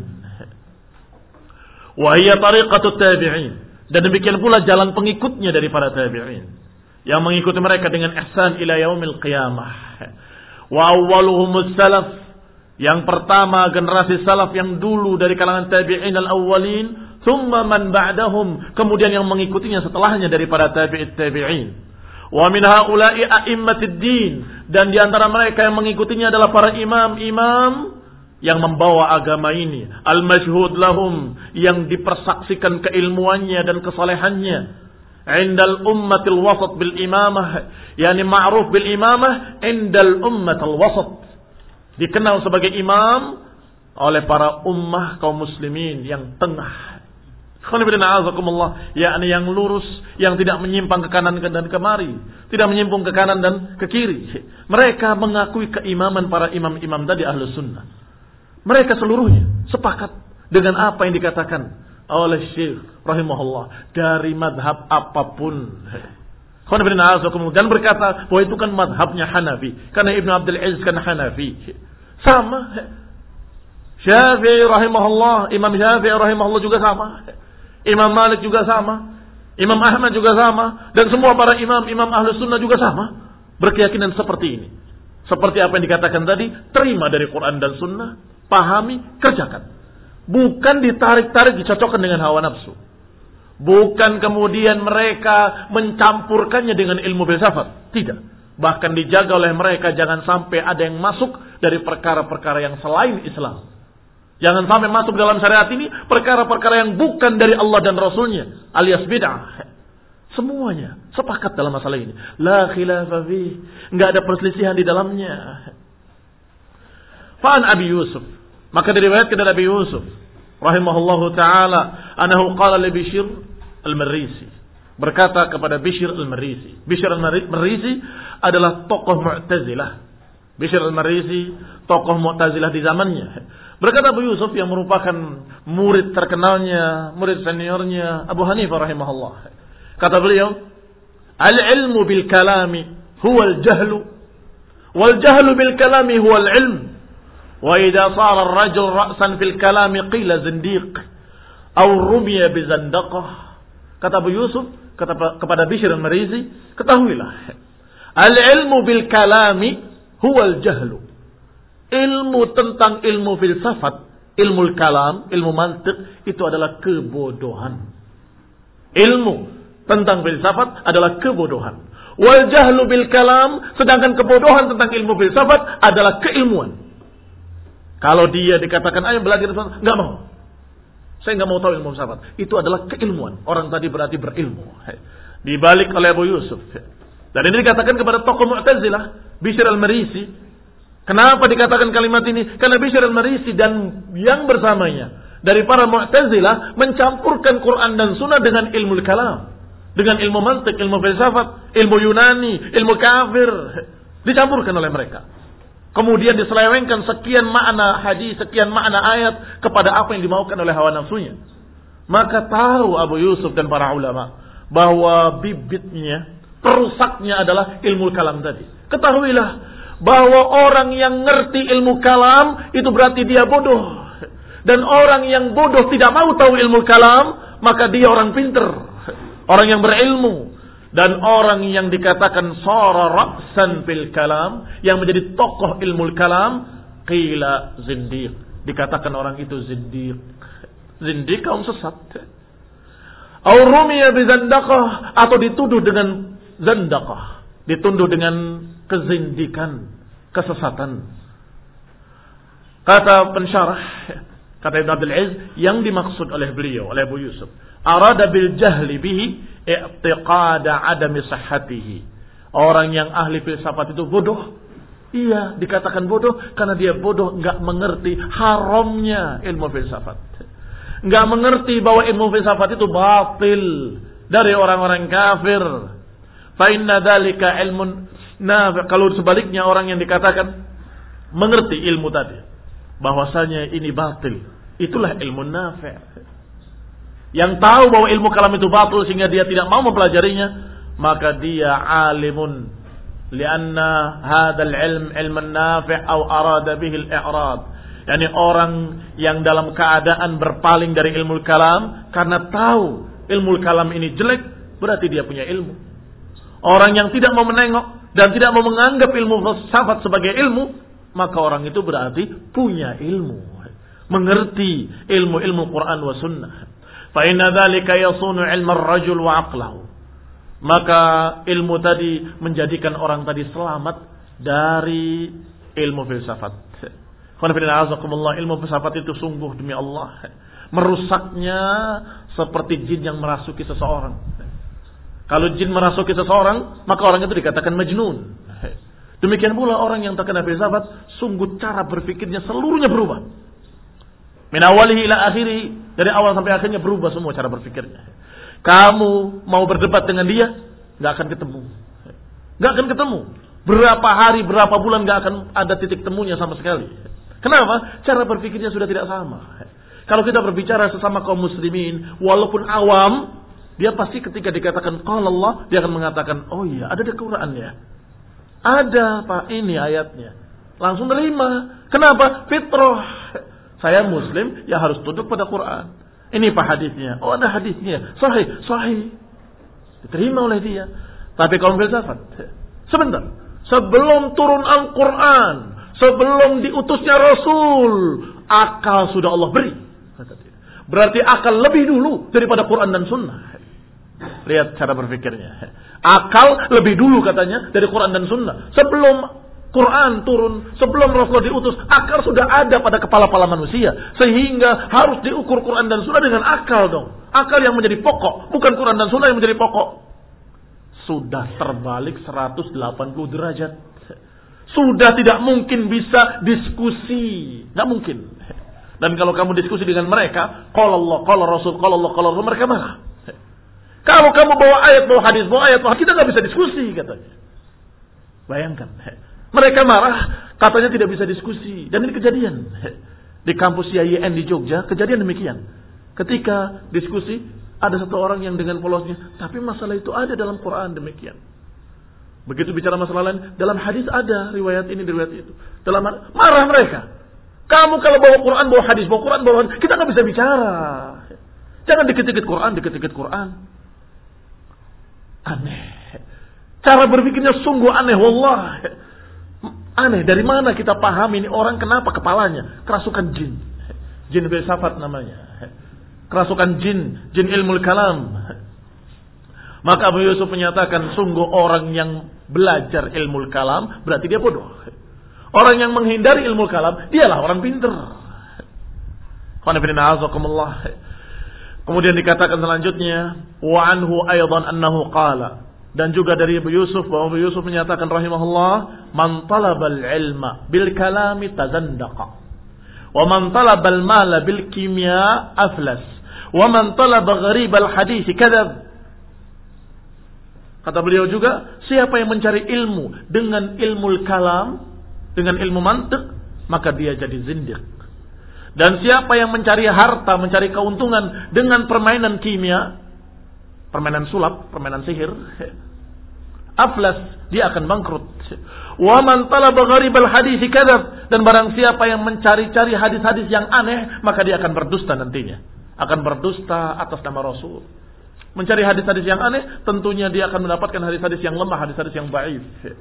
Wa hiya tariqatut tabi'in. Dan demikian pula jalan pengikutnya dari para tabi'in, yang mengikuti mereka dengan ihsan ila yaumil qiyamah. Wa awwaluhumus salaf. Yang pertama generasi salaf yang dulu dari kalangan tabi'in al-awwalin, thumma man ba'dahum, kemudian yang mengikutinya setelahnya daripada tabi'it tabi'in. Wa min haula'i a'immatid din, dan di antara mereka yang mengikutinya adalah para imam-imam yang membawa agama ini, al-mashhud lahum, yang dipersaksikan keilmuannya dan kesalehannya. Indal ummatil wasat bil imamah, yakni ma'ruf bil imamah indal ummatil wasat. Dikenal sebagai imam oleh para ummah kaum muslimin yang tengah. Yakni yang lurus, yang tidak menyimpang ke kanan dan kemari, tidak menyimpang ke kanan dan ke kiri. Mereka mengakui keimaman para imam-imam tadi Ahlus Sunnah. Mereka seluruhnya sepakat dengan apa yang dikatakan oleh Syekh rahimahullah dari madhab apapun. Dan berkata bahwa itu kan madhabnya Hanafi, karena Ibn Abdul Aziz kan Hanafi. Sama Syafi'i rahimahullah, Imam Syafi'i rahimahullah juga sama, Imam Malik juga sama, Imam Ahmad juga sama, dan semua para imam, imam Ahlus Sunnah juga sama, berkeyakinan seperti ini. Seperti apa yang dikatakan tadi, terima dari Quran dan Sunnah, pahami, kerjakan. Bukan ditarik-tarik, dicocokkan dengan hawa nafsu. Bukan kemudian mereka mencampurkannya dengan ilmu filsafat. Tidak. Bahkan dijaga oleh mereka jangan sampai ada yang masuk dari perkara-perkara yang selain Islam. Jangan sampai masuk dalam syariat ini perkara-perkara yang bukan dari Allah dan Rasulnya, alias bid'ah. Semuanya sepakat dalam masalah ini. La khilafa fih. Enggak ada perselisihan di dalamnya. Fa'an Abi Yusuf. Maka diriwayatkan dari Abi Yusuf rahimahullahu taala, anahu qala li Bishr al-Marisi. Berkata kepada Bishr al-Marisi. Bishr al-Marisi adalah tokoh Mu'tazilah. Bishr al-Marisi tokoh Mu'tazilah di zamannya. Berkata Abu Yusuf yang merupakan murid terkenalnya, murid seniornya Abu Hanifah rahimahullah. Kata beliau, al-ilmu bil kalami huwa al-jahlu wal jahlu bil kalami huwa al-ilm. Wa idza sara ar-rajul ra'san fil kalami qila zindiq aw rumiya bi zandaqah. Kata Abu Yusuf kata kepada Bishr al-Marisi, ketahuilah, al-ilmu bil kalami huwa al-jahlu. Ilmu tentang ilmu filsafat, ilmu kalam, ilmu mantiq itu adalah kebodohan. Ilmu tentang filsafat adalah kebodohan. Wal jahlu bil kalam, sedangkan kebodohan tentang ilmu filsafat adalah keilmuan. Kalau dia dikatakan ayo belajar filsafat, enggak mau. Saya enggak mau tahu ilmu filsafat. Itu adalah keilmuan. Orang tadi berarti berilmu. Dibalik oleh Abu Yusuf. Dan ini dikatakan kepada tokoh Mu'tazilah, Bishr al-Marisi. Kenapa dikatakan kalimat ini? Karena Bishr al-Marisi dan yang bersamanya dari para Mu'tazilah mencampurkan Quran dan Sunnah dengan ilmu kalam, dengan ilmu mantik, ilmu filsafat, ilmu Yunani, ilmu kafir, dicampurkan oleh mereka. Kemudian diselewengkan sekian makna hadis, sekian makna ayat kepada apa yang dimaukan oleh hawa nafsunya. Maka tahu Abu Yusuf dan para ulama bahwa bibitnya, perusaknya adalah ilmu kalam tadi. Ketahuilah bahwa orang yang ngerti ilmu kalam itu berarti dia bodoh. Dan orang yang bodoh tidak mau tahu ilmu kalam, maka dia orang pinter, orang yang berilmu. Dan orang yang dikatakan sara ra'san fil kalam, yang menjadi tokoh ilmu kalam, qila zindiq. Dikatakan orang itu zindiq. Zindiq kaum sesat. Au rumiya bi zandaqah, atau dituduh dengan zandaqah, dituduh dengan kezindikan, kesesatan. Kata pensyarah, kata Ibn Abdul Aziz, yang dimaksud oleh beliau, oleh Abu Yusuf, arada bil jahli bihi i'tiqada adami sihhatihi. Orang yang ahli filsafat itu bodoh. Iya, dikatakan bodoh karena dia bodoh, enggak mengerti haramnya ilmu filsafat. Enggak mengerti bahwa ilmu filsafat itu batil dari orang-orang kafir. Fa inna dzalika ilmun nafi'. Kalau sebaliknya orang yang dikatakan mengerti ilmu tadi, bahwasanya ini batil, itulah ilmu nafi'. Yang tahu bahwa ilmu kalam itu batil sehingga dia tidak mau mempelajarinya, maka dia alimun, lianna hadzal ilm ilmun nafi' atau arada bihi al-i'rad. Yani orang yang dalam keadaan berpaling dari ilmu kalam karena tahu ilmu kalam ini jelek, berarti dia punya ilmu. Orang yang tidak mau menengok dan tidak mau menganggap ilmu filsafat sebagai ilmu, maka orang itu berarti punya ilmu, mengerti ilmu-ilmu Quran wa sunnah. Fa inna dzalika yasunu ilma ar-rajul wa aqlahu. Maka ilmu tadi menjadikan orang tadi selamat dari ilmu filsafat. Ilmu filsafat itu sungguh demi Allah merusaknya seperti jin yang merasuki seseorang. Kalau jin merasuki seseorang, maka orang itu dikatakan majnun. Demikian pula orang yang terkena filsafat, sungguh cara berpikirnya seluruhnya berubah. Min awalihi ila akhiri, dari awal sampai akhirnya berubah semua cara berpikirnya. Kamu mau berdebat dengan dia, nggak akan ketemu, nggak akan ketemu. Berapa hari, berapa bulan nggak akan ada titik temunya sama sekali. Kenapa? Cara berpikirnya sudah tidak sama. Kalau kita berbicara sesama kaum muslimin, walaupun awam, dia pasti ketika dikatakan qala Allah, dia akan mengatakan, oh iya, ada di Quran ya, ada pak ini ayatnya, langsung terima. Kenapa? Fitrah. Saya muslim, ya harus tunduk pada Quran. Ini pak hadisnya. Oh ada hadisnya. Sahih, sahih. Diterima oleh dia. Tapi kalau filsafat, sebentar. Sebelum turun Al-Quran, sebelum diutusnya Rasul, akal sudah Allah beri. Berarti akal lebih dulu daripada Quran dan Sunnah. Lihat cara berpikirnya. Akal lebih dulu katanya dari Quran dan Sunnah. Sebelum Quran turun, sebelum Rasul diutus, akal sudah ada pada kepala-kepala manusia. Sehingga harus diukur Quran dan Sunnah dengan akal dong. Akal yang menjadi pokok, bukan Quran dan Sunnah yang menjadi pokok. Sudah terbalik seratus delapan puluh derajat. Sudah tidak mungkin bisa diskusi. Nggak mungkin. Dan kalau kamu diskusi dengan mereka, qala Allah, qala Rasul, qala Allah, qala Rasul, mereka marah. Kalau kamu bawa ayat, bawa hadis, bawa ayat, bawa, kita nggak bisa diskusi katanya. Bayangkan. Mereka marah, katanya tidak bisa diskusi. Dan ini kejadian. Di kampus Y I N di Jogja, kejadian demikian. Ketika diskusi, ada satu orang yang dengan polosnya, tapi masalah itu ada dalam Quran demikian. Begitu bicara masalah lain, dalam hadis ada riwayat ini, riwayat itu. Dalam marah mereka. Kamu kalau bawa Quran, bawa hadis, bawa Quran, bawa hadis, kita nggak bisa bicara. Jangan dikit-dikit Quran, dikit-dikit Quran. Aneh. Cara berpikirnya sungguh aneh, wallah. Aneh, dari mana kita paham ini orang kenapa kepalanya? Kerasukan jin. Jin filsafat namanya. Kerasukan jin, jin ilmu kalam. Maka Abu Yusuf menyatakan sungguh orang yang belajar ilmu kalam berarti dia bodoh. Orang yang menghindari ilmu kalam dialah orang pintar. Kemudian dikatakan selanjutnya wa anhu aidan annahu qala, dan juga dari Abu Yusuf bahwa Abu Yusuf menyatakan rahimahullah, man talabal ilma bil kalami tazandaqa wa man talabal mala bil kimya aflas wa man talaba gharibal hadis kadzab. Kata beliau juga, siapa yang mencari ilmu dengan ilmu kalam, dengan ilmu mantik, maka dia jadi zindiq. Dan siapa yang mencari harta, mencari keuntungan dengan permainan kimia, permainan sulap, permainan sihir, aflas, dia akan bangkrut. Wa man talaba gharibal hadis kadzab, dan barang siapa yang mencari-cari hadis-hadis yang aneh, maka dia akan berdusta nantinya. Akan berdusta atas nama Rasul. Mencari hadis-hadis yang aneh, tentunya dia akan mendapatkan hadis-hadis yang lemah, hadis-hadis yang dhaif.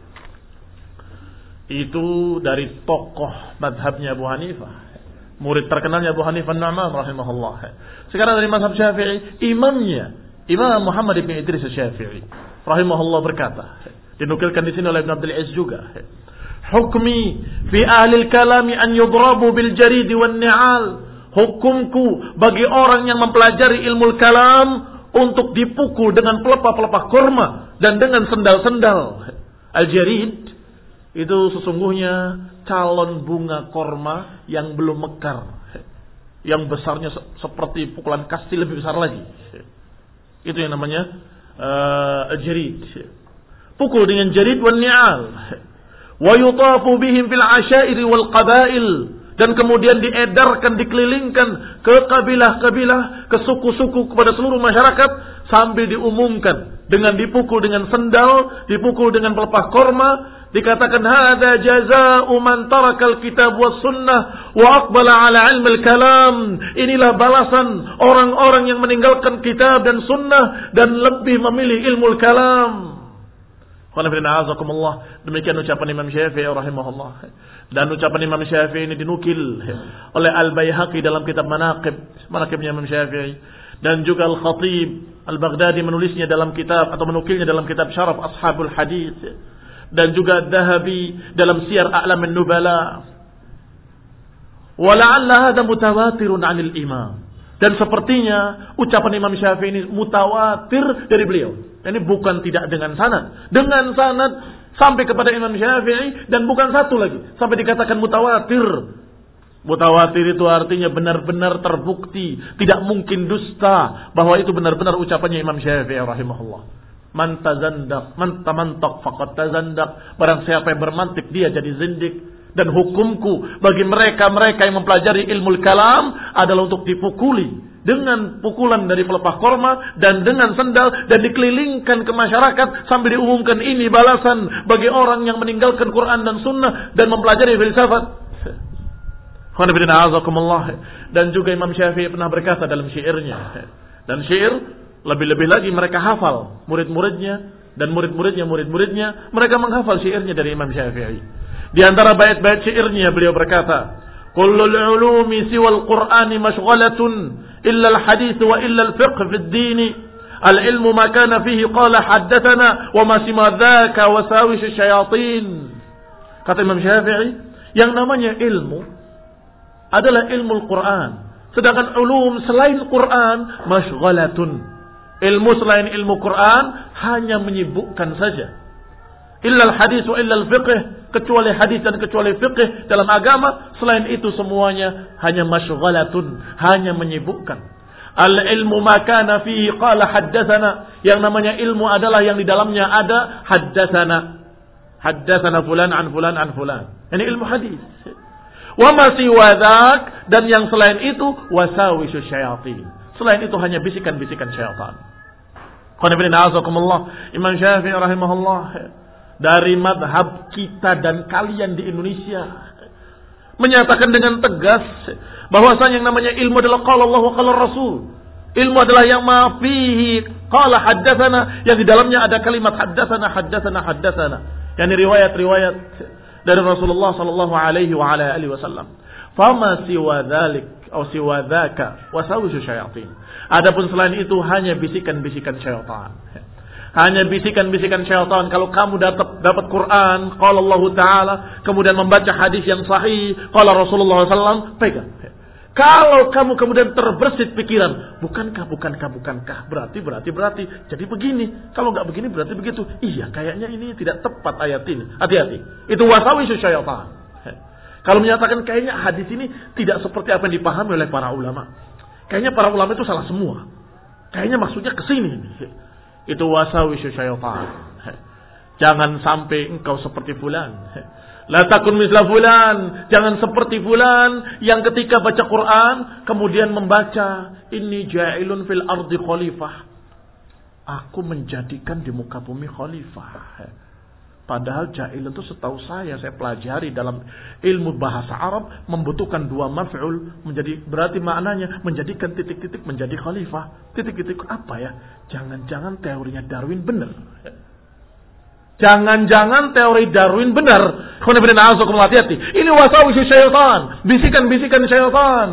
Itu dari tokoh madhabnya Abu Hanifah. Murid terkenalnya Abu Hanifah Nu'man rahimahullah. Sekarang dari mazhab Syafi'i, imamnya Imam Muhammad ibn Idris Syafi'i rahimahullah berkata, dinukilkan di sini oleh Ibn Abdul Aziz juga, hukmi fi ahli al-kalami an yudrabu bil jarid wan ni'al. Hukumku bagi orang yang mempelajari ilmu kalam untuk dipukul dengan pelepah-pelepah kurma dan dengan sendal-sendal. Al-jarid itu sesungguhnya calon bunga kurma yang belum mekar, yang besarnya seperti pukulan kasti, lebih besar lagi. Itu yang namanya uh, al-jarid. Pukul dengan jarid wan ni'al. Wa yutafu bihim fil asyairi wal qabail, dan kemudian diedarkan, dikelilingkan ke kabilah-kabilah, ke suku-suku, kepada seluruh masyarakat, sambil diumumkan dengan dipukul dengan sendal, dipukul dengan pelepah korma, dikatakan hadza jazaa'u man tarakal kitab was sunnah wa aqbala ala ilmil kalam. Inilah balasan orang-orang yang meninggalkan kitab dan sunnah dan lebih memilih ilmu kalam. Demikian ucapan Imam Syafi'i rahimahullah. Dan ucapan Imam Syafi'i ini dinukil oleh Al-Baihaqi dalam kitab Manaqib, Manaqibnya Imam Syafi'i, dan juga Al-Khatib Al-Baghdadi menulisnya dalam kitab atau menukilnya dalam kitab Syaraf Ashabul Hadits, dan juga Dhahabi dalam Siyar A'lamun Nubala. Wa la'alla hadha mutawatirun 'anil imam. Dan sepertinya ucapan Imam Syafi'i ini mutawatir dari beliau. Ini bukan tidak dengan sanad, dengan sanad sampai kepada Imam Syafi'i, dan bukan satu lagi, sampai dikatakan mutawatir. Mutawatir itu artinya benar-benar terbukti, tidak mungkin dusta, bahwa itu benar-benar ucapannya Imam Syafi'i rahimahullah. Man tazandaq, man tamantak faqad tazandaq. Barang siapa yang bermantik, dia jadi zindik. Dan hukumku bagi mereka-mereka yang mempelajari ilmu kalam adalah untuk dipukuli dengan pukulan dari pelepah korma dan dengan sendal, dan dikelilingkan ke masyarakat sambil diumumkan ini balasan bagi orang yang meninggalkan Quran dan Sunnah dan mempelajari filsafat. Dan juga Imam Syafi'i pernah berkata dalam syairnya, dan syair lebih-lebih lagi mereka hafal, murid-muridnya dan murid-muridnya murid-muridnya mereka menghafal syairnya dari Imam Syafi'i. Di antara bait-bait syairnya beliau berkata, kullul ulumi siwal qur'ani mashghalatun illa al-hadith wa illa al-fiqh fi ad-din. Al-ilmu ma kana fihi qala haddathana wa ma sima dhaka wasawish asyayatin. Kata Imam Syafi'i, yang namanya ilmu adalah ilmu Al-Quran. Sedangkan ulum selain Quran mashghalatun. Ilmu selain ilmu Quran hanya menyibukkan saja. Illa al-hadith wa illa al-fiqh, kecuali hadis dan kecuali fiqh dalam agama. Selain itu semuanya hanya masyghalatun, hanya menyibukkan. Al-ilmu ma kana fihi qala haddatsana. Yang namanya ilmu adalah yang di dalamnya ada haddatsana. Haddatsana fulan an fulan an fulan. Ini ilmu hadis. Wa ma siwa dzak, dan yang selain itu wasawisu syayatin. Selain itu hanya bisikan-bisikan syaitan. Qul inna a'udzukumullah. Imam Syafi'i rahimahullah dari madhab kita dan kalian di Indonesia menyatakan dengan tegas bahwasanya yang namanya ilmu adalah qala Allah wa qala Rasul. Ilmu adalah yang ma fihi qala haddatsana, yang di dalamnya ada kalimat haddatsana haddatsana haddatsana, yakni riwayat-riwayat dari Rasulullah sallallahu alaihi wa ala alihi wasallam. Fama siwa dzalik atau siwa dzaka wasawisu syayatin. Adapun selain itu hanya bisikan-bisikan syaitan. Hanya bisikan-bisikan syaitan. Kalau kamu dapat dapat Quran, qala Allah Ta'ala, kemudian membaca hadis yang sahih, qala Rasulullah sallallahu alaihi wasallam, pegang. Kalau kamu kemudian terbersit pikiran, bukankah, bukankah, bukankah, berarti, berarti, berarti, jadi begini. Kalau nggak begini, berarti begitu. Iya, kayaknya ini tidak tepat ayat ini. Hati-hati. Itu wasawisu syaitan. Kalau menyatakan kayaknya hadis ini tidak seperti apa yang dipahami oleh para ulama. Kayaknya para ulama itu salah semua. Kayaknya maksudnya ke sini. Itu wasawisu syaitan. Jangan sampai engkau seperti fulan. La takun misla fulan. Jangan seperti fulan yang ketika baca Quran kemudian membaca inni ja'ilun fil ardi khalifah. Aku menjadikan di muka bumi khalifah. Padahal ja'ilun itu setahu saya, saya pelajari dalam ilmu bahasa Arab membutuhkan dua maf'ul, menjadi berarti maknanya menjadikan titik-titik menjadi khalifah. Titik-titik apa ya? Jangan-jangan teorinya Darwin benar. Jangan-jangan teori Darwin benar. Hati-hati. Ini wasawisu syaitan, bisikan-bisikan syaitan.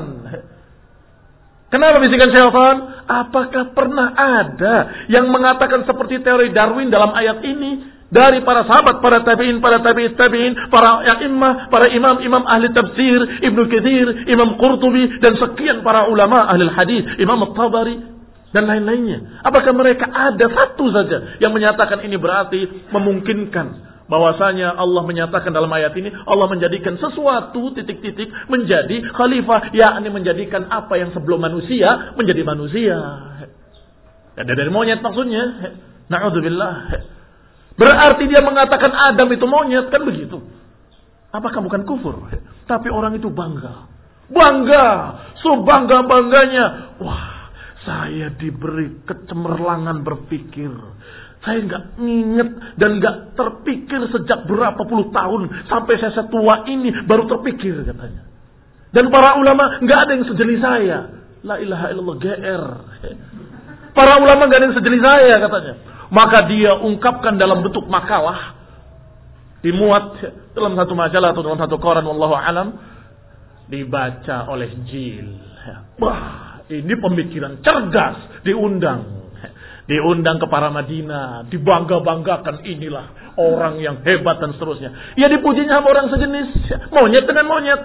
Kenapa bisikan syaitan? Apakah pernah ada yang mengatakan seperti teori Darwin dalam ayat ini? Dari para sahabat, para tabi'in, para tabi'it tabi'in, para a'immah, para imam-imam ahli tafsir, Ibnu Katsir, Imam Qurtubi, dan sekian para ulama ahli hadis, Imam At-Tabari, dan lain-lainnya. Apakah mereka ada satu saja yang menyatakan ini berarti memungkinkan bahwasanya Allah menyatakan dalam ayat ini, Allah menjadikan sesuatu titik-titik menjadi khalifah, yakni menjadikan apa yang sebelum manusia menjadi manusia. Ada dari monyet maksudnya. Na'udzubillah. Berarti dia mengatakan Adam itu monyet, kan begitu. Apakah bukan kufur? Tapi orang itu bangga. Bangga. So bangga-bangganya. Wah, saya diberi kecemerlangan berpikir. Saya nggak nginget dan nggak terpikir sejak berapa puluh tahun. Sampai saya setua ini baru terpikir katanya. Dan para ulama nggak ada yang sejenis saya. La ilaha illallah, G R. Para ulama nggak ada yang sejenis saya katanya. Maka dia ungkapkan dalam bentuk makalah, dimuat dalam satu majalah atau dalam satu koran, wallahu alam, dibaca oleh Jil. Wah, ini pemikiran cerdas, diundang. Diundang ke para Madinah, dibangga-banggakan, inilah orang yang hebat dan seterusnya. Ya dipujinya sama orang sejenis, monyet dengan monyet.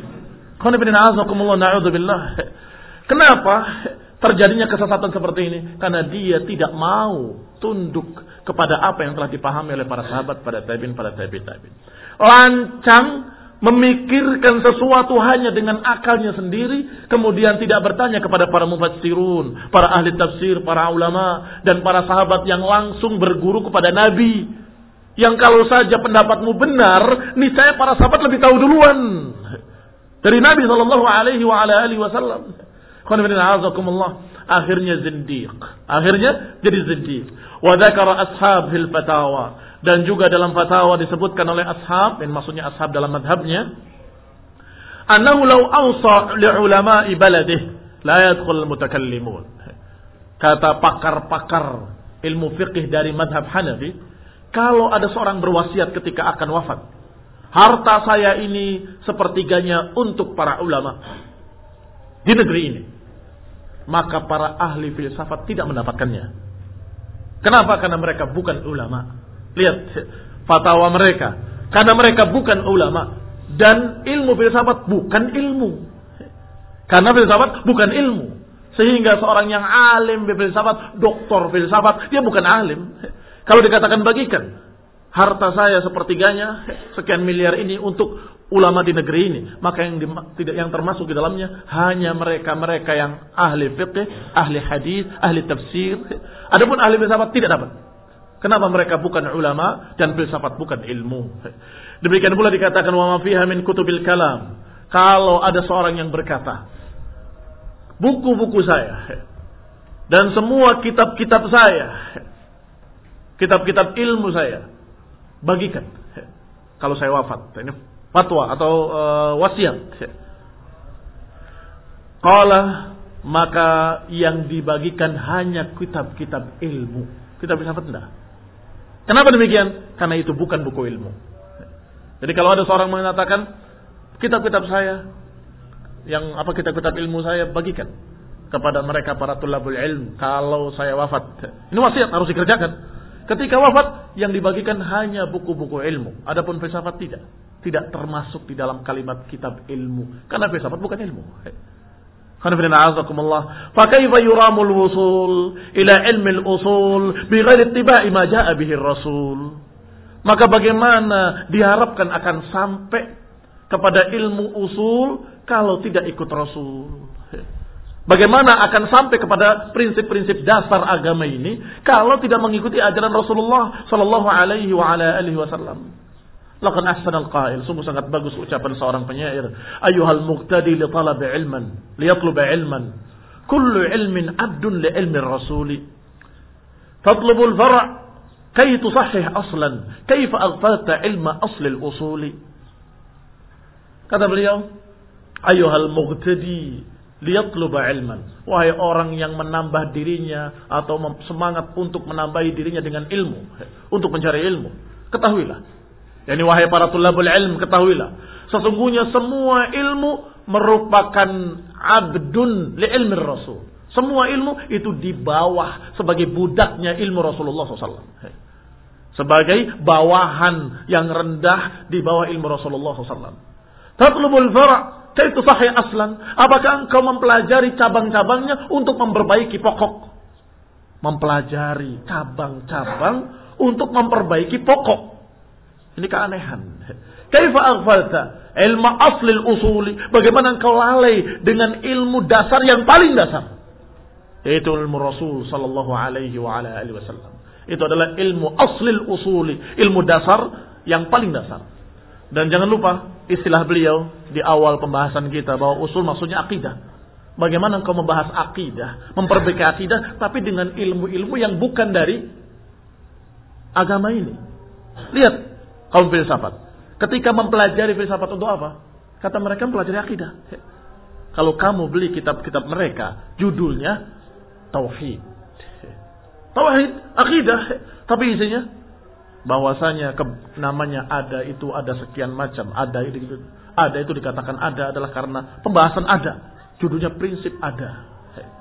Kenapa terjadinya kesesatan seperti ini? Karena dia tidak mau tunduk kepada apa yang telah dipahami oleh para sahabat, pada tabi'in, pada tabi'in tabi'in. Lancang memikirkan sesuatu hanya dengan akalnya sendiri, kemudian tidak bertanya kepada para mufassirun, para ahli tafsir, para ulama, dan para sahabat yang langsung berguru kepada Nabi. Yang kalau saja pendapatmu benar, niscaya para sahabat lebih tahu duluan dari Nabi sallallahu alaihi wa ala alihi wasallam. Akhirnya zindiq. Akhirnya jadi zindiq. Wa dzakara ashab fil fatawa. Dan juga dalam fatwa disebutkan oleh ashab, dan maksudnya ashab dalam madhabnya, annahu law awsa li ulama'i baladih la yadkhul mutakallimun. Kata pakar-pakar ilmu fiqih dari madhab Hanafi, kalau ada seorang berwasiat ketika akan wafat, harta saya ini sepertiganya untuk para ulama di negeri ini, maka para ahli filsafat tidak mendapatkannya. Kenapa? Karena mereka bukan ulama. Lihat fatwa mereka. Karena mereka bukan ulama. Dan ilmu filsafat bukan ilmu. Karena filsafat bukan ilmu. Sehingga seorang yang alim filsafat, doktor filsafat, dia bukan alim. Kalau dikatakan bagikan, harta saya sepertiganya, sekian miliar ini untuk ulama di negeri ini, maka yang di, tidak yang termasuk di dalamnya hanya mereka-mereka yang ahli fiqh, ahli hadis, ahli tafsir. Adapun ahli filsafat tidak dapat. Kenapa? Mereka bukan ulama dan filsafat bukan ilmu. Demikian pula dikatakan wa ma fiha min kutubil kalam. Kalau ada seorang yang berkata, buku-buku saya dan semua kitab-kitab saya, kitab-kitab ilmu saya, bagikan kalau saya wafat. Ini fatwa atau uh, wasiat. Qala, maka yang dibagikan hanya kitab-kitab ilmu. Kitab filsafat tidak. Kenapa demikian? Karena itu bukan buku ilmu. Jadi kalau ada seorang mengatakan kitab-kitab saya, yang apa kitab-kitab ilmu saya bagikan kepada mereka para tulabul ilm kalau saya wafat. Ini wasiat harus dikerjakan. Ketika wafat yang dibagikan hanya buku-buku ilmu. Adapun filsafat tidak. Tidak termasuk di dalam kalimat kitab ilmu. Karena filsafat bukan ilmu. Fakaifa yuramul wusul ila ilmi al-usul bighairi ittiba'i ma ja'a bihi ar-rasul. Maka bagaimana diharapkan akan sampai kepada ilmu usul kalau tidak ikut Rasul? Bagaimana akan sampai kepada prinsip-prinsip dasar agama ini kalau tidak mengikuti ajaran Rasulullah sallallahu alaihi wa ala alihi wasallam? Laqad ahsanal qail, sungguh sangat bagus ucapan seorang penyair, ayyuhal muqtadi li talabi ilman liyatluba ilman kullu ilmin abdun li ilmi rasuli tatlubul far' kay tusahhih aslan kayfa aghfalta ilma asli al-usuli. Kata beliau, ayyuhal muqtadi liyatluba ilman, wahai orang yang menambah dirinya atau semangat untuk menambahi dirinya dengan ilmu, untuk mencari ilmu, ketahuilah, yakni wahai para tulabul ilm, ketahuilah sesungguhnya semua ilmu merupakan abdun li ilmi rasul. Semua ilmu itu di bawah sebagai budaknya ilmu Rasulullah shallallahu alaihi wasallam, sebagai bawahan yang rendah di bawah ilmu Rasulullah shallallahu alaihi wasallam. Tatlubul far' kaitu sahih aslan. Apakah engkau mempelajari cabang-cabangnya untuk memperbaiki pokok? Mempelajari cabang-cabang untuk memperbaiki pokok. Ini keanehan. Kaifa aghfalta ilma asli al-usuli? Bagaimana engkau lalai dengan ilmu dasar yang paling dasar? Yaitu ilmu Rasul sallallahu alaihi wa ala alihi wasallam. Itu adalah ilmu asli al-usuli, ilmu dasar yang paling dasar. Dan jangan lupa istilah beliau di awal pembahasan kita bahwa usul maksudnya akidah. Bagaimana engkau membahas akidah, memperbaiki akidah, tapi dengan ilmu-ilmu yang bukan dari agama ini. Lihat kaum filsafat. Ketika mempelajari filsafat untuk apa? Kata mereka mempelajari akidah. Kalau kamu beli kitab-kitab mereka, judulnya Tauhid. Tauhid, akidah. Tapi isinya bahwasanya ke, namanya ada itu ada sekian macam, ada itu, itu ada itu dikatakan ada adalah karena pembahasan ada, judulnya prinsip ada.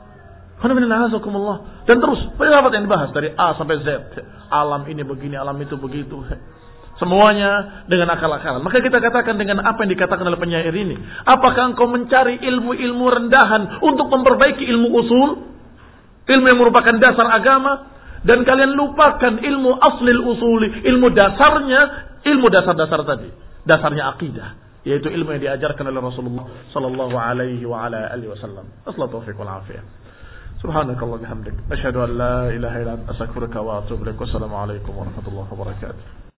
Dan terus filsafat yang dibahas dari A sampai Z, alam ini begini, alam itu begitu, semuanya dengan akal-akalan. Maka kita katakan dengan apa yang dikatakan oleh penyair ini, apakah engkau mencari ilmu-ilmu rendahan untuk memperbaiki ilmu usul, ilmu yang merupakan dasar agama? Dan kalian lupakan ilmu aslil usuli, ilmu dasarnya, ilmu dasar-dasar tadi, dasarnya akidah, yaitu ilmu yang diajarkan oleh Rasulullah sallallahu alaihi wa ala alihi wasallam. Assalamualaikum taufiq wal afiyah. Subhanakallah bihamdik, asyhadu an la ilaha illa anta astaghfiruka wa atubu ilaik. Wassalamu alaikum warahmatullahi wabarakatuh.